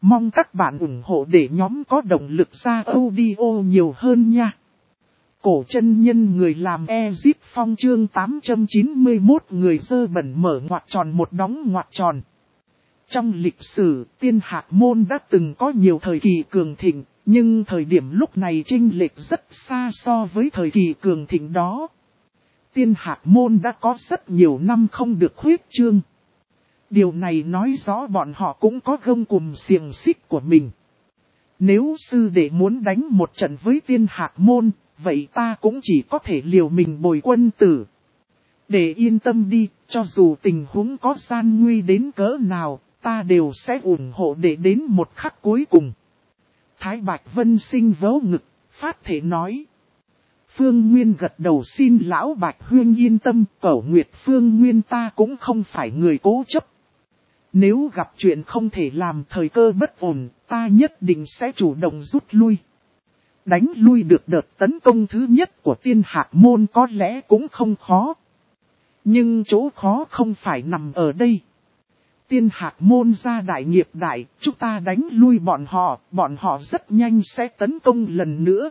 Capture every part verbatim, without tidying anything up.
Mong các bạn ủng hộ để nhóm có động lực ra audio nhiều hơn nha. Cổ chân nhân người làm Ezip Phong chương tám trăm chín mươi mốt người dơ bẩn mở ngoặc tròn một đóng ngoặc tròn. Trong lịch sử, Tiên Hạc Môn đã từng có nhiều thời kỳ cường thịnh, nhưng thời điểm lúc này chênh lệch rất xa so với thời kỳ cường thịnh đó. Tiên Hạc Môn đã có rất nhiều năm không được huyết trương. Điều này nói rõ bọn họ cũng có gông cùm xiềng xích của mình. Nếu sư đệ muốn đánh một trận với Tiên Hạc Môn, vậy ta cũng chỉ có thể liều mình bồi quân tử. Để yên tâm đi, cho dù tình huống có gian nguy đến cỡ nào, ta đều sẽ ủng hộ để đến một khắc cuối cùng. Thái Bạch Vân Sinh vớ ngực, phát thể nói. Phương Nguyên gật đầu xin lão Bạch Huyên yên tâm, Cẩu Nguyệt Phương Nguyên ta cũng không phải người cố chấp. Nếu gặp chuyện không thể làm thời cơ bất ổn, ta nhất định sẽ chủ động rút lui. Đánh lui được đợt tấn công thứ nhất của Tiên Hạc Môn có lẽ cũng không khó. Nhưng chỗ khó không phải nằm ở đây. Tiên Hạc Môn ra đại nghiệp đại, chúng ta đánh lui bọn họ, bọn họ rất nhanh sẽ tấn công lần nữa.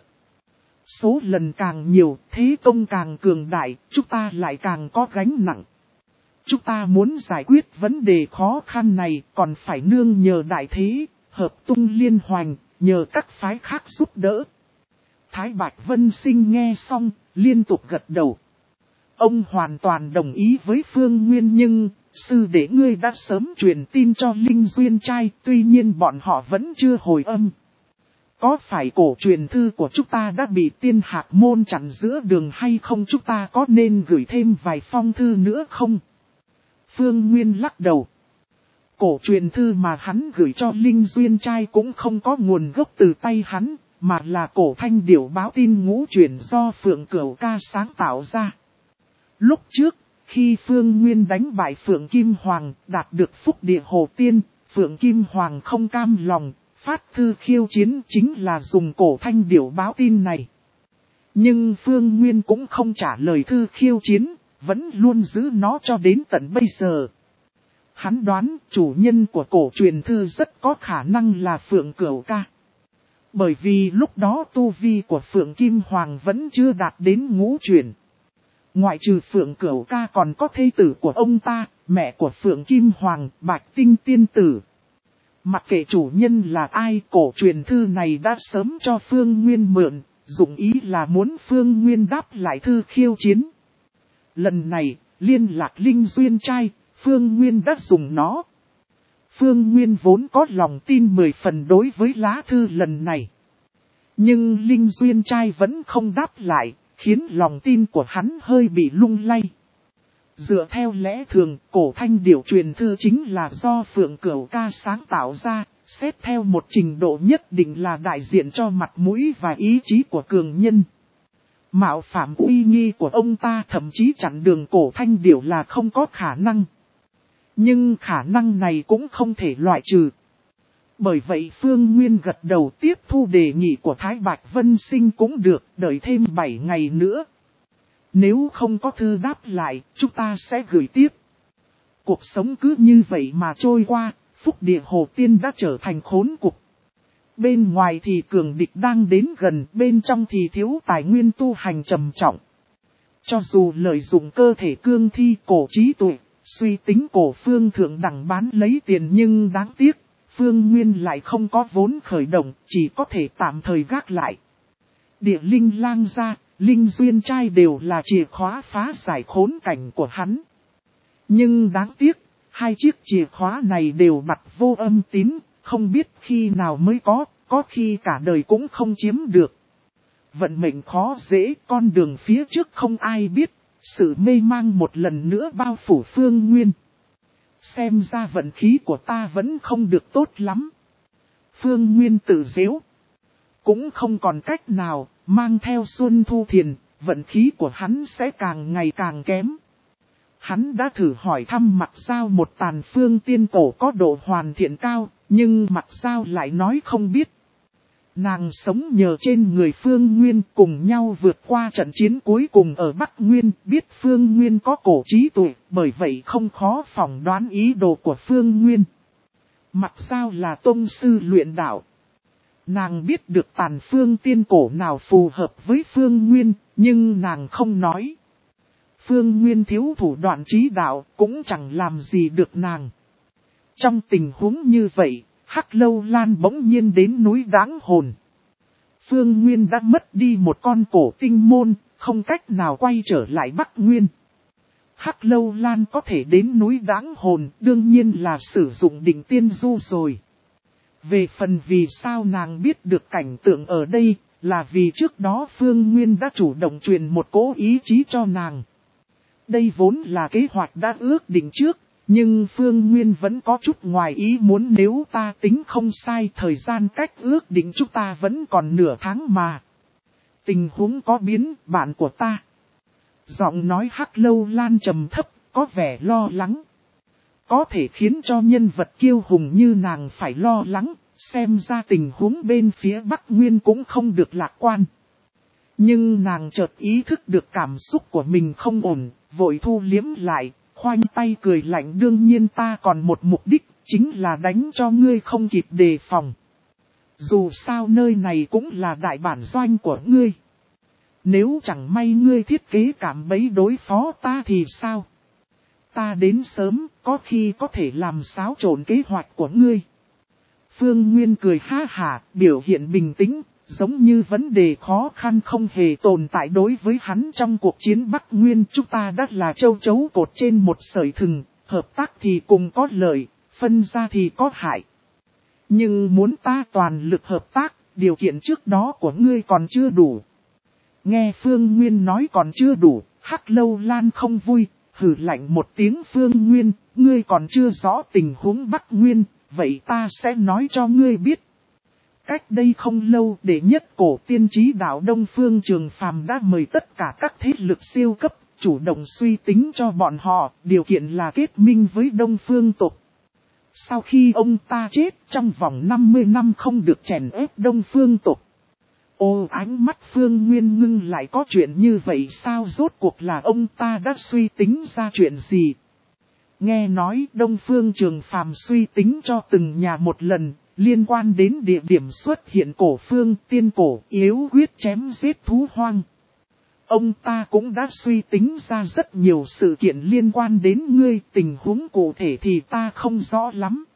Số lần càng nhiều, thế công càng cường đại, chúng ta lại càng có gánh nặng. Chúng ta muốn giải quyết vấn đề khó khăn này còn phải nương nhờ đại thế, hợp tung liên hoành, nhờ các phái khác giúp đỡ. Thái Bạch Vân Sinh nghe xong, liên tục gật đầu. Ông hoàn toàn đồng ý với Phương Nguyên nhưng, sư đệ ngươi đã sớm truyền tin cho Linh Duyên trai, tuy nhiên bọn họ vẫn chưa hồi âm. Có phải cổ truyền thư của chúng ta đã bị Tiên Hạc Môn chặn giữa đường hay không, chúng ta có nên gửi thêm vài phong thư nữa không? Phương Nguyên lắc đầu. Cổ truyền thư mà hắn gửi cho Linh Duyên trai cũng không có nguồn gốc từ tay hắn, mà là cổ thanh điểu báo tin ngũ truyền do Phượng Cửu Ca sáng tạo ra. Lúc trước, khi Phương Nguyên đánh bại Phượng Kim Hoàng, đạt được phúc địa Hồ Tiên, Phượng Kim Hoàng không cam lòng, phát thư khiêu chiến chính là dùng cổ thanh điểu báo tin này. Nhưng Phương Nguyên cũng không trả lời thư khiêu chiến, vẫn luôn giữ nó cho đến tận bây giờ. Hắn đoán chủ nhân của cổ truyền thư rất có khả năng là Phượng Cửu Ca. Bởi vì lúc đó tu vi của Phượng Kim Hoàng vẫn chưa đạt đến ngũ truyền. Ngoại trừ Phượng Cửu Ca còn có thê tử của ông ta, mẹ của Phượng Kim Hoàng, Bạch Tinh Tiên Tử. Mặc kệ chủ nhân là ai, cổ truyền thư này đã sớm cho Phương Nguyên mượn, dụng ý là muốn Phương Nguyên đáp lại thư khiêu chiến. Lần này, liên lạc Linh Duyên trai, Phương Nguyên đã dùng nó. Phương Nguyên vốn có lòng tin mười phần đối với lá thư lần này. Nhưng Linh Duyên trai vẫn không đáp lại, khiến lòng tin của hắn hơi bị lung lay. Dựa theo lẽ thường, cổ thanh điểu truyền thư chính là do Phượng Cửu Ca sáng tạo ra, xét theo một trình độ nhất định là đại diện cho mặt mũi và ý chí của cường nhân. Mạo phạm uy nghi của ông ta thậm chí chặn đường cổ thanh điểu là không có khả năng. Nhưng khả năng này cũng không thể loại trừ. Bởi vậy Phương Nguyên gật đầu tiếp thu đề nghị của Thái Bạch Vân Sinh cũng được, đợi thêm bảy ngày nữa. Nếu không có thư đáp lại, chúng ta sẽ gửi tiếp. Cuộc sống cứ như vậy mà trôi qua, phúc địa Hồ Tiên đã trở thành khốn cục. Bên ngoài thì cường địch đang đến gần, bên trong thì thiếu tài nguyên tu hành trầm trọng. Cho dù lợi dụng cơ thể cương thi cổ trí tuệ, suy tính cổ phương thượng đẳng bán lấy tiền nhưng đáng tiếc, Phương Nguyên lại không có vốn khởi động, chỉ có thể tạm thời gác lại. Địa linh lang ra, Linh Duyên trai đều là chìa khóa phá giải khốn cảnh của hắn. Nhưng đáng tiếc, hai chiếc chìa khóa này đều bặt vô âm tín, không biết khi nào mới có, có khi cả đời cũng không chiếm được. Vận mệnh khó dễ, con đường phía trước không ai biết, sự mê mang một lần nữa bao phủ Phương Nguyên. Xem ra vận khí của ta vẫn không được tốt lắm. Phương Nguyên tự giễu. Cũng không còn cách nào, mang theo Xuân Thu Thiền, vận khí của hắn sẽ càng ngày càng kém. Hắn đã thử hỏi thăm Mặc Giao một tàn phương tiên cổ có độ hoàn thiện cao, nhưng Mặc Giao lại nói không biết. Nàng sống nhờ trên người Phương Nguyên cùng nhau vượt qua trận chiến cuối cùng ở Bắc Nguyên, biết Phương Nguyên có cổ trí tuệ, bởi vậy không khó phỏng đoán ý đồ của Phương Nguyên. Mặc sao là tông sư luyện đạo. Nàng biết được tàn phương tiên cổ nào phù hợp với Phương Nguyên, nhưng nàng không nói. Phương Nguyên thiếu thủ đoạn trí đạo cũng chẳng làm gì được nàng. Trong tình huống như vậy, Hắc Lâu Lan bỗng nhiên đến núi Đáng Hồn. Phương Nguyên đã mất đi một con cổ tinh môn, không cách nào quay trở lại Bắc Nguyên. Hắc Lâu Lan có thể đến núi Đáng Hồn, đương nhiên là sử dụng định tiên du rồi. Về phần vì sao nàng biết được cảnh tượng ở đây, là vì trước đó Phương Nguyên đã chủ động truyền một cỗ ý chí cho nàng. Đây vốn là kế hoạch đã ước định trước, nhưng Phương Nguyên vẫn có chút ngoài ý muốn, nếu ta tính không sai thời gian cách ước định chúng ta vẫn còn nửa tháng mà. Tình huống có biến, bạn của ta. Giọng nói Hắc Lâu Lan trầm thấp, có vẻ lo lắng. Có thể khiến cho nhân vật kiêu hùng như nàng phải lo lắng, xem ra tình huống bên phía Bắc Nguyên cũng không được lạc quan. Nhưng nàng chợt ý thức được cảm xúc của mình không ổn, vội thu liếm lại, khoanh tay cười lạnh, đương nhiên ta còn một mục đích, chính là đánh cho ngươi không kịp đề phòng. Dù sao nơi này cũng là đại bản doanh của ngươi. Nếu chẳng may ngươi thiết kế cảm bẫy đối phó ta thì sao? Ta đến sớm, có khi có thể làm xáo trộn kế hoạch của ngươi. Phương Nguyên cười ha hả, biểu hiện bình tĩnh, giống như vấn đề khó khăn không hề tồn tại đối với hắn trong cuộc chiến Bắc Nguyên. Chúng ta đã là châu chấu cột trên một sợi thừng, hợp tác thì cùng có lợi, phân ra thì có hại. Nhưng muốn ta toàn lực hợp tác, điều kiện trước đó của ngươi còn chưa đủ. Nghe Phương Nguyên nói còn chưa đủ, Hắc Lâu Lan không vui, hừ lạnh một tiếng. Phương Nguyên, ngươi còn chưa rõ tình huống Bắc Nguyên, vậy ta sẽ nói cho ngươi biết. Cách đây không lâu, đệ nhất cổ tiên trí đạo Đông Phương Trường Phàm đã mời tất cả các thế lực siêu cấp, chủ động suy tính cho bọn họ, điều kiện là kết minh với Đông Phương tộc. Sau khi ông ta chết, trong vòng năm mươi năm không được chèn ép Đông Phương tộc. Ô, ánh mắt Phương Nguyên ngưng lại, có chuyện như vậy sao? Rốt cuộc là ông ta đã suy tính ra chuyện gì? Nghe nói Đông Phương Trường Phàm suy tính cho từng nhà một lần, liên quan đến địa điểm xuất hiện cổ phương tiên cổ, yếu quyết chém giết thú hoang. Ông ta cũng đã suy tính ra rất nhiều sự kiện liên quan đến ngươi, tình huống cụ thể thì ta không rõ lắm.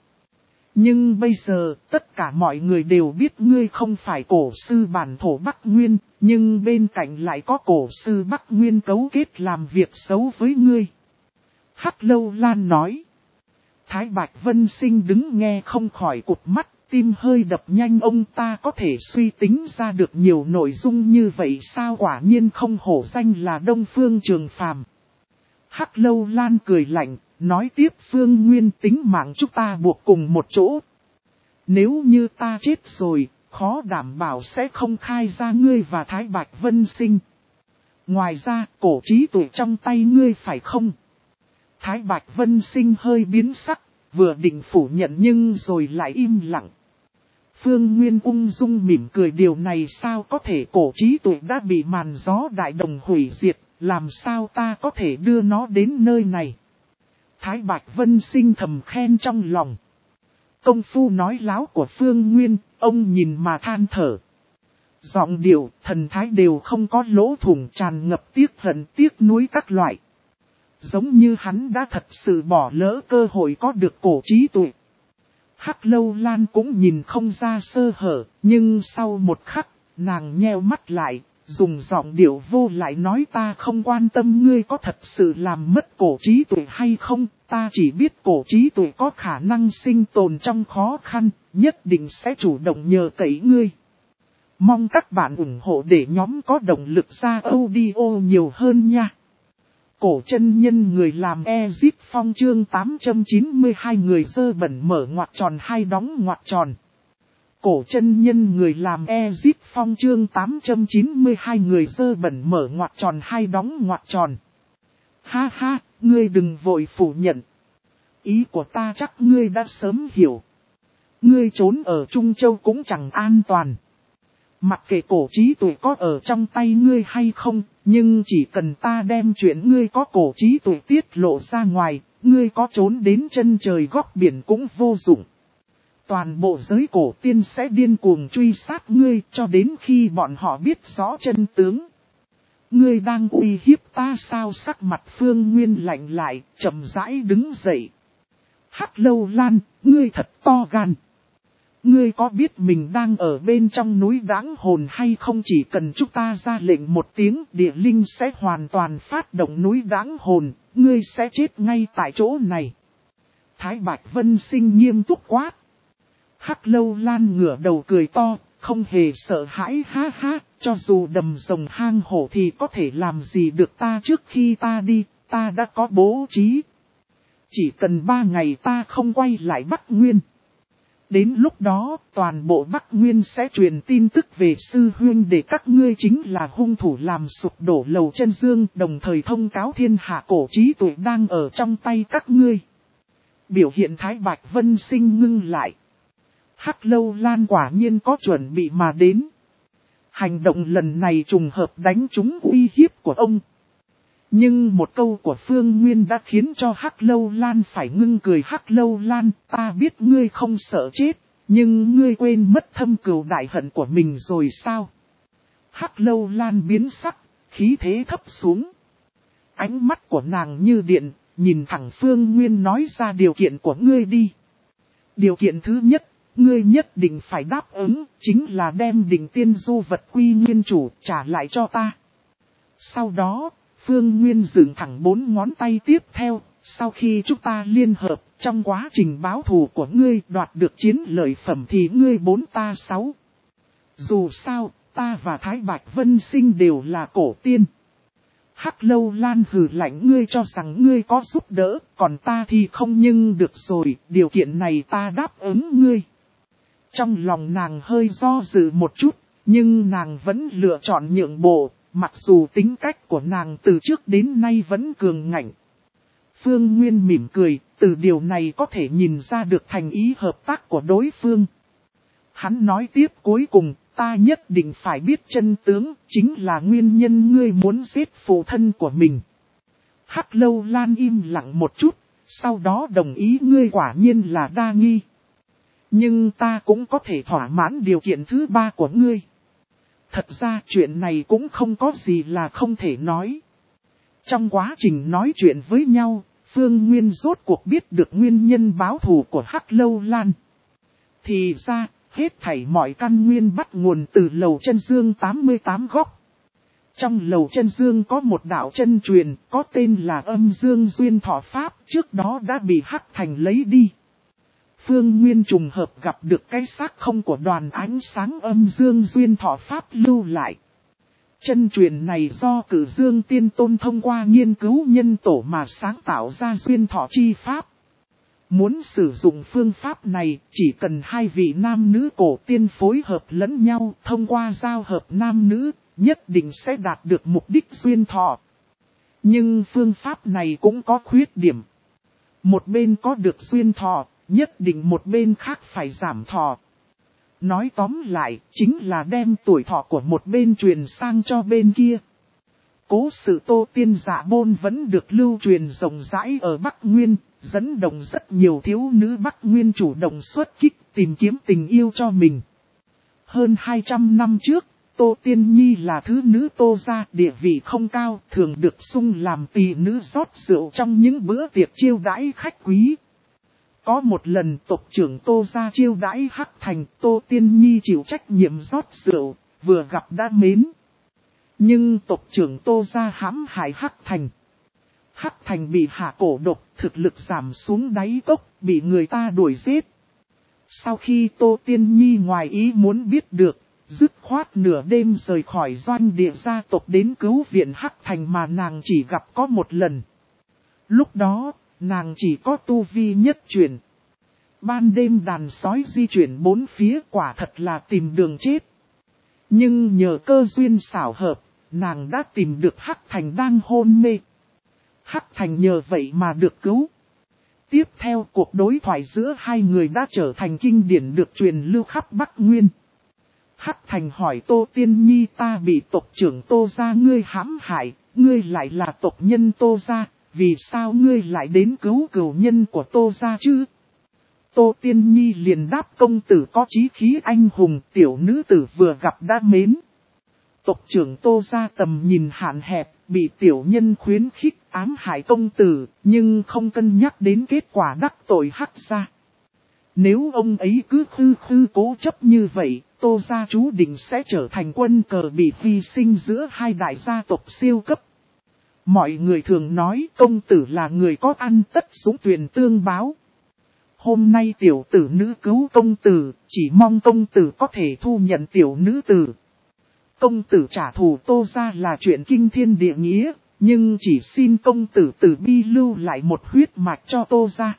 Nhưng bây giờ, tất cả mọi người đều biết ngươi không phải cổ sư bản thổ Bắc Nguyên, nhưng bên cạnh lại có cổ sư Bắc Nguyên cấu kết làm việc xấu với ngươi. Hắc Lâu Lan nói. Thái Bạch Vân Sinh đứng nghe không khỏi cụt mắt, tim hơi đập nhanh. Ông ta có thể suy tính ra được nhiều nội dung như vậy sao? Quả nhiên không hổ danh là Đông Phương Trường Phàm. Hắc Lâu Lan cười lạnh, nói tiếp, Phương Nguyên, tính mạng chúng ta buộc cùng một chỗ. Nếu như ta chết rồi, khó đảm bảo sẽ không khai ra ngươi và Thái Bạch Vân Sinh. Ngoài ra, cổ trí tuệ trong tay ngươi phải không? Thái Bạch Vân Sinh hơi biến sắc, vừa định phủ nhận nhưng rồi lại im lặng. Phương Nguyên ung dung mỉm cười, điều này sao có thể? Cổ trí tuệ đã bị màn gió đại đồng hủy diệt, làm sao ta có thể đưa nó đến nơi này? Thái Bạch Vân Sinh thầm khen trong lòng. Công phu nói láo của Phương Nguyên, ông nhìn mà than thở. Giọng điệu, thần thái đều không có lỗ thủng, tràn ngập tiếc hận tiếc nuối các loại. Giống như hắn đã thật sự bỏ lỡ cơ hội có được cổ trí tuệ. Hắc Lâu Lan cũng nhìn không ra sơ hở, nhưng sau một khắc, nàng nheo mắt lại, dùng giọng điệu vô lại nói, ta không quan tâm ngươi có thật sự làm mất cổ trí tuệ hay không, ta chỉ biết cổ trí tuệ có khả năng sinh tồn trong khó khăn, nhất định sẽ chủ động nhờ cậy ngươi. Mong các bạn ủng hộ để nhóm có động lực ra audio nhiều hơn nha. Cổ chân nhân người làm Ezip Phong chương tám trăm chín mươi hai, người dơ bẩn mở ngoặc tròn hai đóng ngoặc tròn. Cổ chân nhân người làm Ezip Phong chương tám trăm chín mươi hai, người dơ bẩn mở ngoặc tròn hai đóng ngoặc tròn. Ha ha, ngươi đừng vội phủ nhận. Ý của ta chắc ngươi đã sớm hiểu. Ngươi trốn ở Trung Châu cũng chẳng an toàn. Mặc kệ cổ trí tuệ có ở trong tay ngươi hay không, nhưng chỉ cần ta đem chuyện ngươi có cổ trí tuệ tiết lộ ra ngoài, ngươi có trốn đến chân trời góc biển cũng vô dụng. toàn bộ giới cổ tiên sẽ điên cuồng truy sát ngươi cho đến khi bọn họ biết rõ chân tướng. Ngươi đang uy hiếp ta sao? Sắc mặt Phương Nguyên lạnh lại, chậm rãi đứng dậy. Hắc Lâu Lan, ngươi thật to gan. Ngươi có biết mình đang ở bên trong núi Đãng Hồn hay không? Chỉ cần chúng ta ra lệnh một tiếng, địa linh sẽ hoàn toàn phát động núi Đãng Hồn, ngươi sẽ chết ngay tại chỗ này. Thái Bạch Vân Sinh nghiêm túc quát. Hắc Lâu Lan ngửa đầu cười to, không hề sợ hãi, ha ha, cho dù đầm rồng hang hổ thì có thể làm gì được ta. Trước khi ta đi, ta đã có bố trí. Chỉ cần ba ngày ta không quay lại Bắc Nguyên. Đến lúc đó, toàn bộ Bắc Nguyên sẽ truyền tin tức về sư huynh để các ngươi chính là hung thủ làm sụp đổ Lầu Chân Dương, đồng thời thông cáo thiên hạ cổ trí tuệ đang ở trong tay các ngươi. Biểu hiện Thái Bạch Vân Sinh ngưng lại. Hắc Lâu Lan quả nhiên có chuẩn bị mà đến. Hành động lần này trùng hợp đánh trúng uy hiếp của ông. Nhưng một câu của Phương Nguyên đã khiến cho Hắc Lâu Lan phải ngưng cười. Hắc Lâu Lan, ta biết ngươi không sợ chết, nhưng ngươi quên mất thâm cừu đại hận của mình rồi sao? Hắc Lâu Lan biến sắc, khí thế thấp xuống. Ánh mắt của nàng như điện, nhìn thẳng Phương Nguyên nói ra điều kiện của ngươi đi. Điều kiện thứ nhất, ngươi nhất định phải đáp ứng, chính là đem đỉnh tiên du vật quy nguyên chủ trả lại cho ta. Sau đó, Phương Nguyên dựng thẳng bốn ngón tay tiếp theo, sau khi chúng ta liên hợp, trong quá trình báo thù của ngươi đoạt được chiến lợi phẩm thì ngươi bốn ta sáu. Dù sao, ta và Thái Bạch Vân Sinh đều là cổ tiên. Hắc Lâu Lan hừ lạnh, ngươi cho rằng ngươi có giúp đỡ, còn ta thì không. Nhưng được rồi, điều kiện này ta đáp ứng ngươi. Trong lòng nàng hơi do dự một chút, nhưng nàng vẫn lựa chọn nhượng bộ, mặc dù tính cách của nàng từ trước đến nay vẫn cường ngạnh. Phương Nguyên mỉm cười, từ điều này có thể nhìn ra được thành ý hợp tác của đối phương. Hắn nói tiếp, cuối cùng, ta nhất định phải biết chân tướng, chính là nguyên nhân ngươi muốn giết phụ thân của mình. Hắc Lâu Lan im lặng một chút, sau đó đồng ý, ngươi quả nhiên là đa nghi. Nhưng ta cũng có thể thỏa mãn điều kiện thứ ba của ngươi. Thật ra chuyện này cũng không có gì là không thể nói. Trong quá trình nói chuyện với nhau, Phương Nguyên rốt cuộc biết được nguyên nhân báo thù của Hắc Lâu Lan. Thì ra, hết thảy mọi căn nguyên bắt nguồn từ Lầu Chân Dương tám mươi tám góc. Trong Lầu Chân Dương có một đạo chân truyền, có tên là Âm Dương Duyên Thọ Pháp, trước đó đã bị Hắc Thành lấy đi. Phương Nguyên trùng hợp gặp được cái xác không của đoàn ánh sáng Âm Dương Duyên Thọ Pháp lưu lại. Chân truyền này do Cử Dương Tiên Tôn thông qua nghiên cứu nhân tổ mà sáng tạo ra Duyên Thọ Chi Pháp. Muốn sử dụng phương pháp này, chỉ cần hai vị nam nữ cổ tiên phối hợp lẫn nhau, thông qua giao hợp nam nữ, nhất định sẽ đạt được mục đích duyên thọ. Nhưng phương pháp này cũng có khuyết điểm. Một bên có được duyên thọ, nhất định một bên khác phải giảm thọ. Nói tóm lại, chính là đem tuổi thọ của một bên truyền sang cho bên kia. Cố sự Tô Tiên Dạ Bôn vẫn được lưu truyền rộng rãi ở Bắc Nguyên, dẫn động rất nhiều thiếu nữ Bắc Nguyên chủ động xuất kích tìm kiếm tình yêu cho mình. Hơn hai trăm năm trước, Tô Tiên Nhi là thứ nữ Tô gia, địa vị không cao, thường được sung làm tỳ nữ rót rượu trong những bữa tiệc chiêu đãi khách quý. Có một lần tộc trưởng Tô gia chiêu đãi Hắc Thành, Tô Tiên Nhi chịu trách nhiệm rót rượu, vừa gặp đã mến. Nhưng tộc trưởng Tô gia hãm hại Hắc Thành. Hắc Thành bị hạ cổ độc, thực lực giảm xuống đáy cốc, bị người ta đuổi giết. Sau khi Tô Tiên Nhi ngoài ý muốn biết được, dứt khoát nửa đêm rời khỏi doanh địa gia tộc đến cứu viện Hắc Thành mà nàng chỉ gặp có một lần. Lúc đó, nàng chỉ có tu vi nhất chuyển. Ban đêm đàn sói di chuyển bốn phía, quả thật là tìm đường chết. Nhưng nhờ cơ duyên xảo hợp, nàng đã tìm được Hắc Thành đang hôn mê. Hắc Thành nhờ vậy mà được cứu. Tiếp theo cuộc đối thoại giữa hai người đã trở thành kinh điển được truyền lưu khắp Bắc Nguyên. Hắc Thành hỏi Tô Tiên Nhi, ta bị tộc trưởng Tô gia ngươi hãm hại, ngươi lại là tộc nhân Tô gia, vì sao ngươi lại đến cứu cửu nhân của Tô gia chứ? Tô Tiên Nhi liền đáp công tử có chí khí anh hùng, tiểu nữ tử vừa gặp đã mến. Tộc trưởng Tô ra tầm nhìn hạn hẹp, bị tiểu nhân khuyến khích ám hại công tử, nhưng không cân nhắc đến kết quả đắc tội Hắc gia. Nếu ông ấy cứ khư khư cố chấp như vậy, Tô gia chú định sẽ trở thành quân cờ bị hy sinh giữa hai đại gia tộc siêu cấp. Mọi người thường nói công tử là người có ăn tất súng tuyền tương báo. Hôm nay tiểu tử nữ cứu công tử, chỉ mong công tử có thể thu nhận tiểu nữ tử. Công tử trả thù Tô gia là chuyện kinh thiên địa nghĩa, nhưng chỉ xin công tử tử bi lưu lại một huyết mạch cho Tô gia.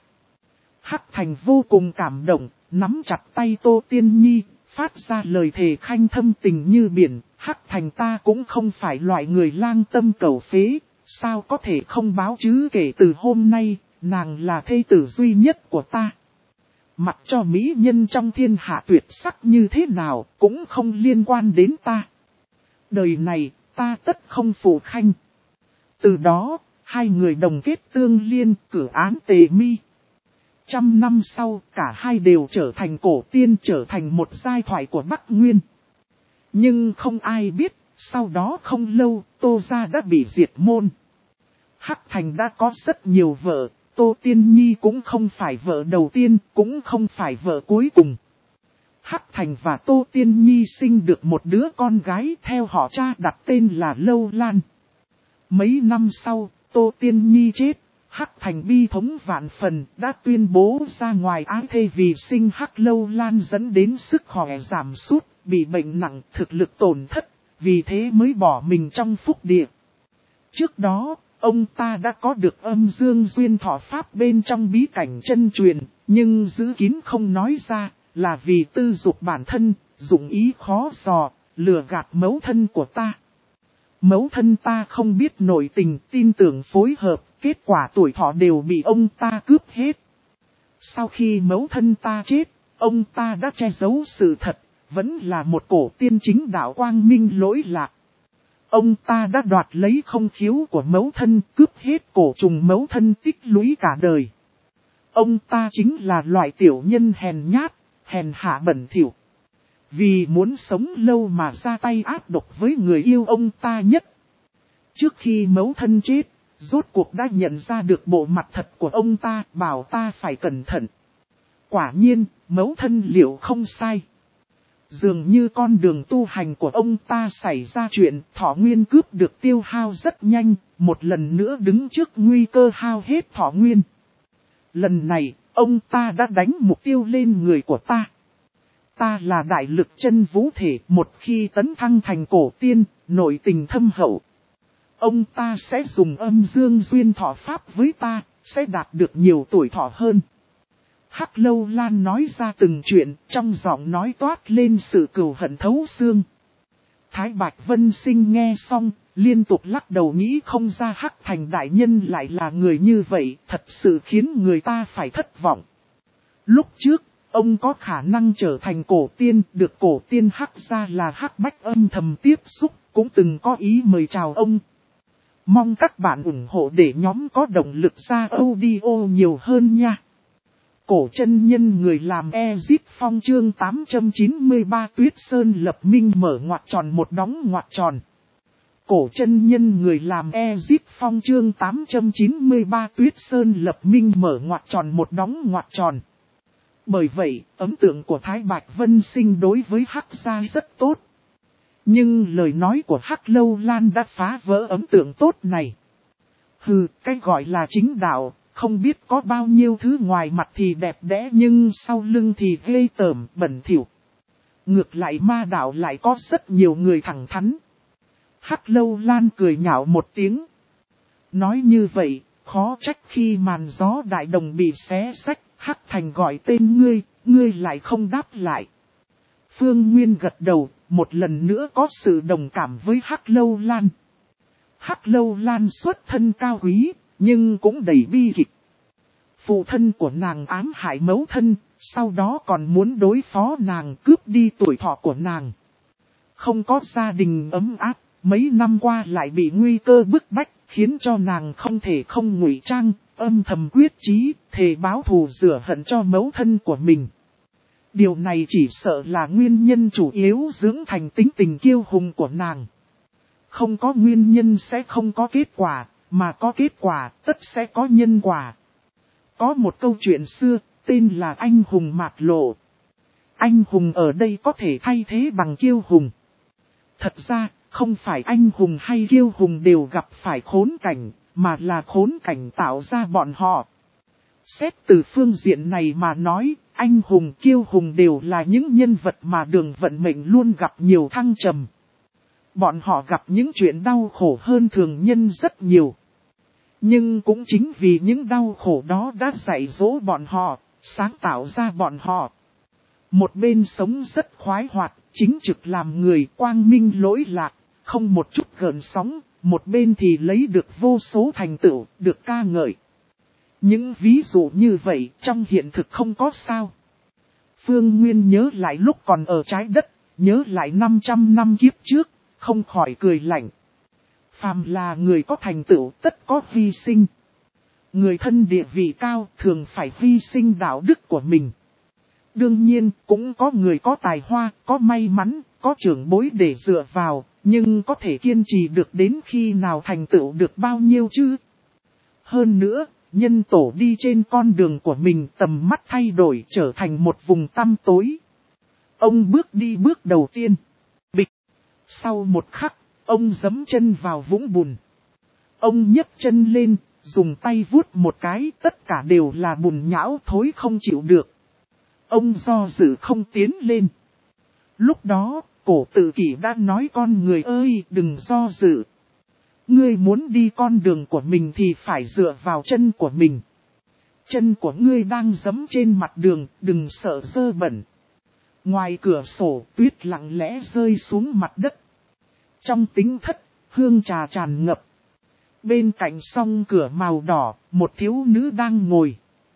Hắc Thành vô cùng cảm động, nắm chặt tay Tô Tiên Nhi, phát ra lời thề khanh thâm tình như biển. Hắc Thành ta cũng không phải loại người lang tâm cầu phế, sao có thể không báo chứ, kể từ hôm nay, nàng là thê tử duy nhất của ta. Mặc cho mỹ nhân trong thiên hạ tuyệt sắc như thế nào, cũng không liên quan đến ta. Đời này, ta tất không phụ khanh. Từ đó, hai người đồng kết tương liên, cử án tề mi. Trăm năm sau, cả hai đều trở thành cổ tiên, trở thành một giai thoại của Bắc Nguyên. Nhưng không ai biết, sau đó không lâu, Tô gia đã bị diệt môn. Hắc Thành đã có rất nhiều vợ, Tô Tiên Nhi cũng không phải vợ đầu tiên, cũng không phải vợ cuối cùng. Hắc Thành và Tô Tiên Nhi sinh được một đứa con gái, theo họ cha đặt tên là Lâu Lan. Mấy năm sau, Tô Tiên Nhi chết, Hắc Thành bi thống vạn phần, đã tuyên bố ra ngoài ái thê vì sinh Hắc Lâu Lan dẫn đến sức khỏe giảm sút, bị bệnh nặng, thực lực tổn thất, vì thế mới bỏ mình trong phúc địa. Trước đó, ông ta đã có được âm dương duyên thọ pháp bên trong bí cảnh chân truyền, nhưng giữ kín không nói ra, là vì tư dục bản thân, dụng ý khó dò, lừa gạt mẫu thân của ta. Mẫu thân ta không biết nội tình, tin tưởng phối hợp, kết quả tuổi thọ đều bị ông ta cướp hết. Sau khi mẫu thân ta chết, ông ta đã che giấu sự thật, vẫn là một cổ tiên chính đạo quang minh lỗi lạc. Ông ta đã đoạt lấy không khiếu của mẫu thân, cướp hết cổ trùng mẫu thân tích lũy cả đời. Ông ta chính là loại tiểu nhân hèn nhát, hèn hạ bẩn thỉu. Vì muốn sống lâu mà ra tay ác độc với người yêu ông ta nhất. Trước khi mẫu thân chết, rốt cuộc đã nhận ra được bộ mặt thật của ông ta, bảo ta phải cẩn thận. Quả nhiên, mẫu thân liệu không sai. Dường như con đường tu hành của ông ta xảy ra chuyện, thọ nguyên cướp được tiêu hao rất nhanh, một lần nữa đứng trước nguy cơ hao hết thọ nguyên. Lần này, ông ta đã đánh mục tiêu lên người của ta. Ta là đại lực chân vũ thể, một khi tấn thăng thành cổ tiên, nội tình thâm hậu. Ông ta sẽ dùng âm dương duyên thọ pháp với ta, sẽ đạt được nhiều tuổi thọ hơn. Hắc Lâu Lan nói ra từng chuyện, trong giọng nói toát lên sự cừu hận thấu xương. Thái Bạch Vân Sinh nghe xong, liên tục lắc đầu nghĩ không ra Hắc Thành đại nhân lại là người như vậy, thật sự khiến người ta phải thất vọng. Lúc trước, ông có khả năng trở thành cổ tiên, được cổ tiên Hắc gia là Hắc Bách âm thầm tiếp xúc, cũng từng có ý mời chào ông. Mong các bạn ủng hộ để nhóm có động lực ra audio nhiều hơn nha. Cổ chân nhân người làm Ezip Phong chương tám trăm chín mươi ba Tuyết Sơn lập minh mở ngoặc tròn một đóng ngoặc tròn. Cổ chân nhân người làm Ezip Phong chương tám trăm chín mươi ba Tuyết Sơn lập minh mở ngoặc tròn một đóng ngoặc tròn. Bởi vậy, ấn tượng của Thái Bạch Vân Sinh đối với Hắc gia rất tốt. Nhưng lời nói của Hắc Lâu Lan đã phá vỡ ấn tượng tốt này. Hừ, cái gọi là chính đạo, không biết có bao nhiêu thứ ngoài mặt thì đẹp đẽ nhưng sau lưng thì ghê tởm, bẩn thỉu. Ngược lại ma đạo lại có rất nhiều người thẳng thắn. Hắc Lâu Lan cười nhạo một tiếng. Nói như vậy, khó trách khi màn gió đại đồng bị xé xách, Hắc Thành gọi tên ngươi, ngươi lại không đáp lại. Phương Nguyên gật đầu, một lần nữa có sự đồng cảm với Hắc Lâu Lan. Hắc Lâu Lan xuất thân cao quý, nhưng cũng đầy bi kịch. Phụ thân của nàng ám hại mẫu thân, sau đó còn muốn đối phó nàng, cướp đi tuổi thọ của nàng. Không có gia đình ấm áp, mấy năm qua lại bị nguy cơ bức bách, khiến cho nàng không thể không ngụy trang, âm thầm quyết chí, thề báo thù rửa hận cho mẫu thân của mình. Điều này chỉ sợ là nguyên nhân chủ yếu dưỡng thành tính tình kiêu hùng của nàng. Không có nguyên nhân sẽ không có kết quả, mà có kết quả tất sẽ có nhân quả. Có một câu chuyện xưa, tên là anh hùng mạt lộ. Anh hùng ở đây có thể thay thế bằng kiêu hùng. Thật ra, không phải anh hùng hay kiêu hùng đều gặp phải khốn cảnh, mà là khốn cảnh tạo ra bọn họ. Xét từ phương diện này mà nói, anh hùng kiêu hùng đều là những nhân vật mà đường vận mệnh luôn gặp nhiều thăng trầm. Bọn họ gặp những chuyện đau khổ hơn thường nhân rất nhiều. Nhưng cũng chính vì những đau khổ đó đã dạy dỗ bọn họ, sáng tạo ra bọn họ. Một bên sống rất khoái hoạt, chính trực làm người quang minh lỗi lạc, không một chút gợn sóng, một bên thì lấy được vô số thành tựu, được ca ngợi. Những ví dụ như vậy trong hiện thực không có sao. Phương Nguyên nhớ lại lúc còn ở trái đất, nhớ lại năm trăm năm kiếp trước, không khỏi cười lạnh. Phàm là người có thành tựu tất có hy sinh. Người thân địa vị cao thường phải hy sinh đạo đức của mình. Đương nhiên cũng có người có tài hoa, có may mắn, có trưởng bối để dựa vào, nhưng có thể kiên trì được đến khi nào thành tựu được bao nhiêu chứ. Hơn nữa, nhân tổ đi trên con đường của mình tầm mắt thay đổi trở thành một vùng tăm tối. Ông bước đi bước đầu tiên. Bịch. Sau một khắc, ông giẫm chân vào vũng bùn. Ông nhấc chân lên, dùng tay vuốt một cái, tất cả đều là bùn nhão thối không chịu được. Ông do dự không tiến lên. Lúc đó, cổ tự kỷ đã nói con người ơi đừng do dự. Ngươi muốn đi con đường của mình thì phải dựa vào chân của mình. Chân của ngươi đang giẫm trên mặt đường, đừng sợ dơ bẩn. Ngoài cửa sổ, tuyết lặng lẽ rơi xuống mặt đất. Trong tính thất, hương trà tràn ngập. Bên cạnh song cửa màu đỏ, một thiếu nữ đang ngồi.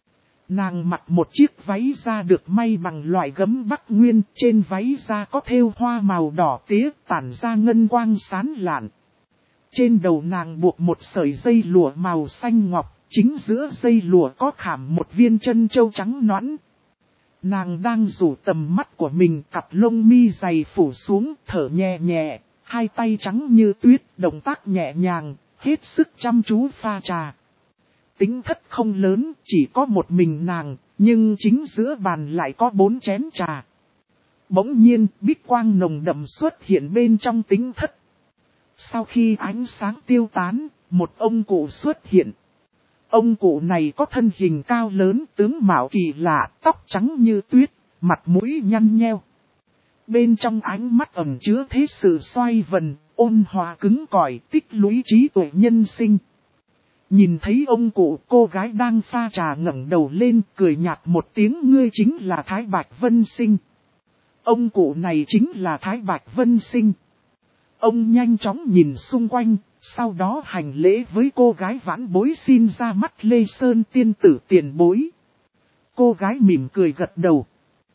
Nàng mặc một chiếc váy da được may bằng loại gấm Bắc Nguyên, trên váy da có thêu hoa màu đỏ tía, tản ra ngân quang sáng lạn. Trên đầu nàng buộc một sợi dây lụa màu xanh ngọc, chính giữa dây lụa có khảm một viên chân châu trắng nõn. Nàng đang rủ tầm mắt của mình, cặp lông mi dày phủ xuống, thở nhẹ nhẹ, hai tay trắng như tuyết, động tác nhẹ nhàng, hết sức chăm chú pha trà. Tính thất không lớn, chỉ có một mình nàng, nhưng chính giữa bàn lại có bốn chén trà. Bỗng nhiên, bích quang nồng đậm xuất hiện bên trong tính thất. Sau khi ánh sáng tiêu tán, một ông cụ xuất hiện. Ông cụ này có thân hình cao lớn, tướng mạo kỳ lạ, tóc trắng như tuyết, mặt mũi nhăn nheo. Bên trong ánh mắt ẩn chứa thế sự xoay vần, ôn hòa cứng cỏi, tích lũy trí tuệ nhân sinh. Nhìn thấy ông cụ, cô gái đang pha trà ngẩng đầu lên, cười nhạt một tiếng, ngươi chính là Thái Bạch Vân Sinh. Ông cụ này chính là Thái Bạch Vân Sinh. Ông nhanh chóng nhìn xung quanh, sau đó hành lễ với cô gái vãn bối xin ra mắt Lê Sơn tiên tử tiền bối. Cô gái mỉm cười gật đầu.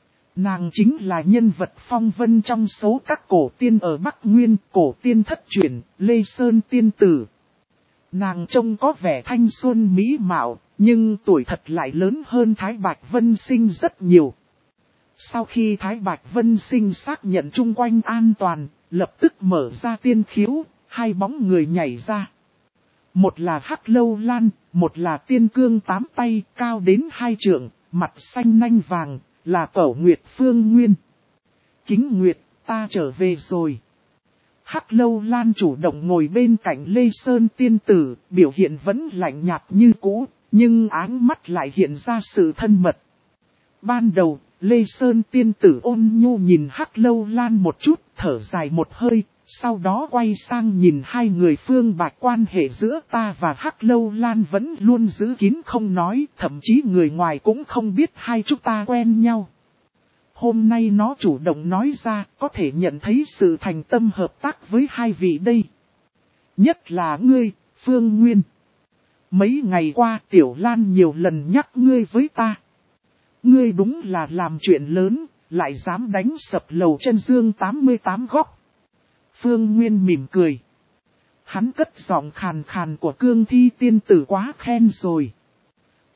Nàng chính là nhân vật phong vân trong số các cổ tiên ở Bắc Nguyên, cổ tiên thất truyền, Lê Sơn tiên tử. Nàng trông có vẻ thanh xuân mỹ mạo, nhưng tuổi thật lại lớn hơn Thái Bạch Vân Sinh rất nhiều. Sau khi Thái Bạch Vân Sinh xác nhận chung quanh an toàn, lập tức mở ra tiên khiếu, hai bóng người nhảy ra. Một là Hắc Lâu Lan, một là Tiên Cương tám tay, cao đến hai trượng, mặt xanh nanh vàng, là Cẩu Nguyệt Phương Nguyên. Kính Nguyệt, ta trở về rồi. Hắc Lâu Lan chủ động ngồi bên cạnh Lê Sơn tiên tử, biểu hiện vẫn lạnh nhạt như cũ, nhưng áng mắt lại hiện ra sự thân mật. Ban đầu, Lê Sơn tiên tử ôn nhu nhìn Hắc Lâu Lan một chút, thở dài một hơi, sau đó quay sang nhìn hai người Phương Bạch, quan hệ giữa ta và Hắc Lâu Lan vẫn luôn giữ kín không nói, thậm chí người ngoài cũng không biết hai chúng ta quen nhau. Hôm nay nó chủ động nói ra, có thể nhận thấy sự thành tâm hợp tác với hai vị đây. Nhất là ngươi, Phương Nguyên. Mấy ngày qua Tiểu Lan nhiều lần nhắc ngươi với ta. Ngươi đúng là làm chuyện lớn, lại dám đánh sập lầu chân dương tám mươi tám góc. Phương Nguyên mỉm cười. Hắn cất giọng khàn khàn của cương thi tiên tử quá khen rồi.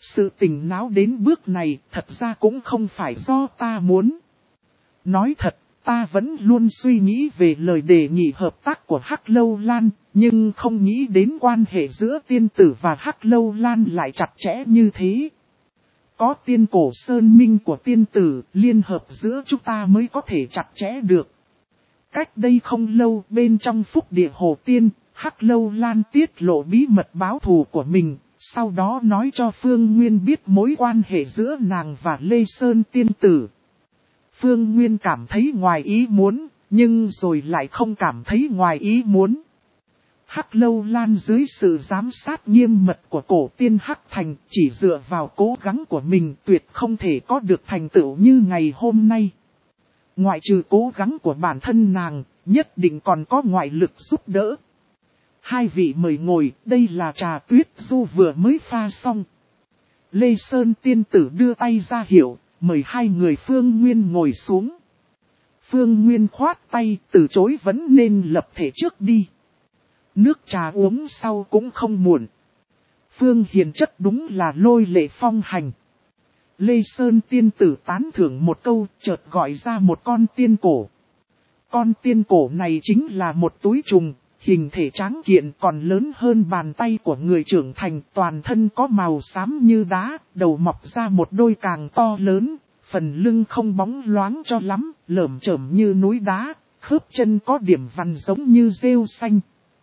Sự tình náo đến bước này thật ra cũng không phải do ta muốn. Nói thật, ta vẫn luôn suy nghĩ về lời đề nghị hợp tác của Hắc Lâu Lan, nhưng không nghĩ đến quan hệ giữa tiên tử và Hắc Lâu Lan lại chặt chẽ như thế. Có tiên cổ sơn minh của tiên tử, liên hợp giữa chúng ta mới có thể chặt chẽ được. Cách đây không lâu, bên trong phúc địa hồ tiên, Hắc Lâu Lan tiết lộ bí mật báo thù của mình, sau đó nói cho Phương Nguyên biết mối quan hệ giữa nàng và Lê Sơn tiên tử. Phương Nguyên cảm thấy ngoài ý muốn, nhưng rồi lại không cảm thấy ngoài ý muốn. Hắc Lâu Lan dưới sự giám sát nghiêm mật của cổ tiên Hắc Thành, chỉ dựa vào cố gắng của mình tuyệt không thể có được thành tựu như ngày hôm nay. Ngoại trừ cố gắng của bản thân nàng, nhất định còn có ngoại lực giúp đỡ. Hai vị mời ngồi, đây là trà tuyết du vừa mới pha xong. Lê Sơn tiên tử đưa tay ra hiệu, mời hai người Phương Nguyên ngồi xuống. Phương Nguyên khoát tay, từ chối vẫn nên lập thể trước đi. Nước trà uống sau cũng không muộn. Phương Hiền chất đúng là lôi lệ phong hành. Lê Sơn tiên tử tán thưởng một câu, chợt gọi ra một con tiên cổ. Con tiên cổ này chính là một túi trùng, hình thể tráng kiện còn lớn hơn bàn tay của người trưởng thành, toàn thân có màu xám như đá, đầu mọc ra một đôi càng to lớn, phần lưng không bóng loáng cho lắm, lởm chởm như núi đá, khớp chân có điểm vằn giống như rêu xanh.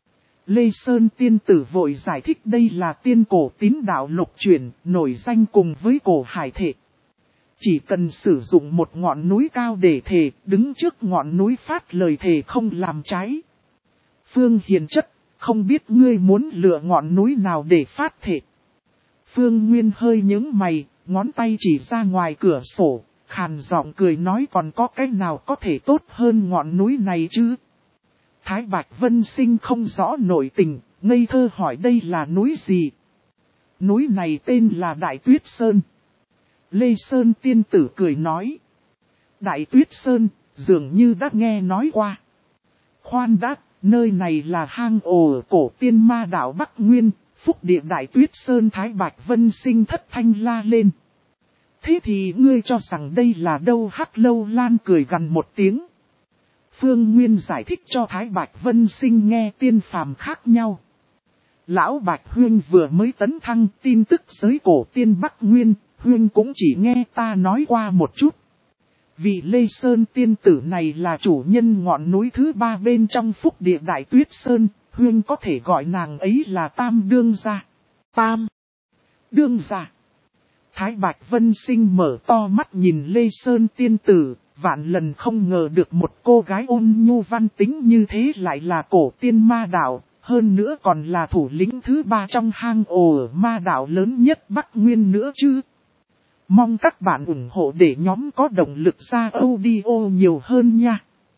Lê Sơn tiên tử vội giải thích đây là tiên cổ tín đạo lục chuyển, nổi danh cùng với cổ hải thể. Chỉ cần sử dụng một ngọn núi cao để thề, đứng trước ngọn núi phát lời thề không làm trái. Phương Hiền chất, không biết ngươi muốn lựa ngọn núi nào để phát thệ. Phương Nguyên hơi nhướng mày, ngón tay chỉ ra ngoài cửa sổ, khàn giọng cười nói còn có cái nào có thể tốt hơn ngọn núi này chứ. Thái Bạch Vân Sinh không rõ nội tình, ngây thơ hỏi đây là núi gì. Núi này tên là Đại Tuyết Sơn. Lê Sơn tiên tử cười nói. Đại Tuyết Sơn, dường như đã nghe nói qua. Khoan đã, nơi này là hang ổ cổ tiên ma đảo Bắc Nguyên, phúc địa Đại Tuyết Sơn. Thái Bạch Vân Sinh thất thanh la lên. Thế thì ngươi cho rằng đây là đâu? Hắc Lâu Lan cười gằn một tiếng. Phương Nguyên giải thích cho Thái Bạch Vân Sinh nghe tiên phàm khác nhau. Lão Bạch Huyên vừa mới tấn thăng tin tức giới cổ tiên Bắc Nguyên, Huyên cũng chỉ nghe ta nói qua một chút. Vị Lê Sơn tiên tử này là chủ nhân ngọn núi thứ ba bên trong phúc địa Đại Tuyết Sơn, Huyên có thể gọi nàng ấy là Tam Đương Gia. Tam Đương Gia. Thái Bạch Vân Sinh mở to mắt nhìn Lê Sơn tiên tử, vạn lần không ngờ được một cô gái ôn nhu văn tính như thế lại là cổ tiên ma đạo, hơn nữa còn là thủ lĩnh thứ ba trong hang ổ ma đạo lớn nhất Bắc Nguyên nữa chứ. Mong các bạn ủng hộ để nhóm có động lực ra audio nhiều hơn nha.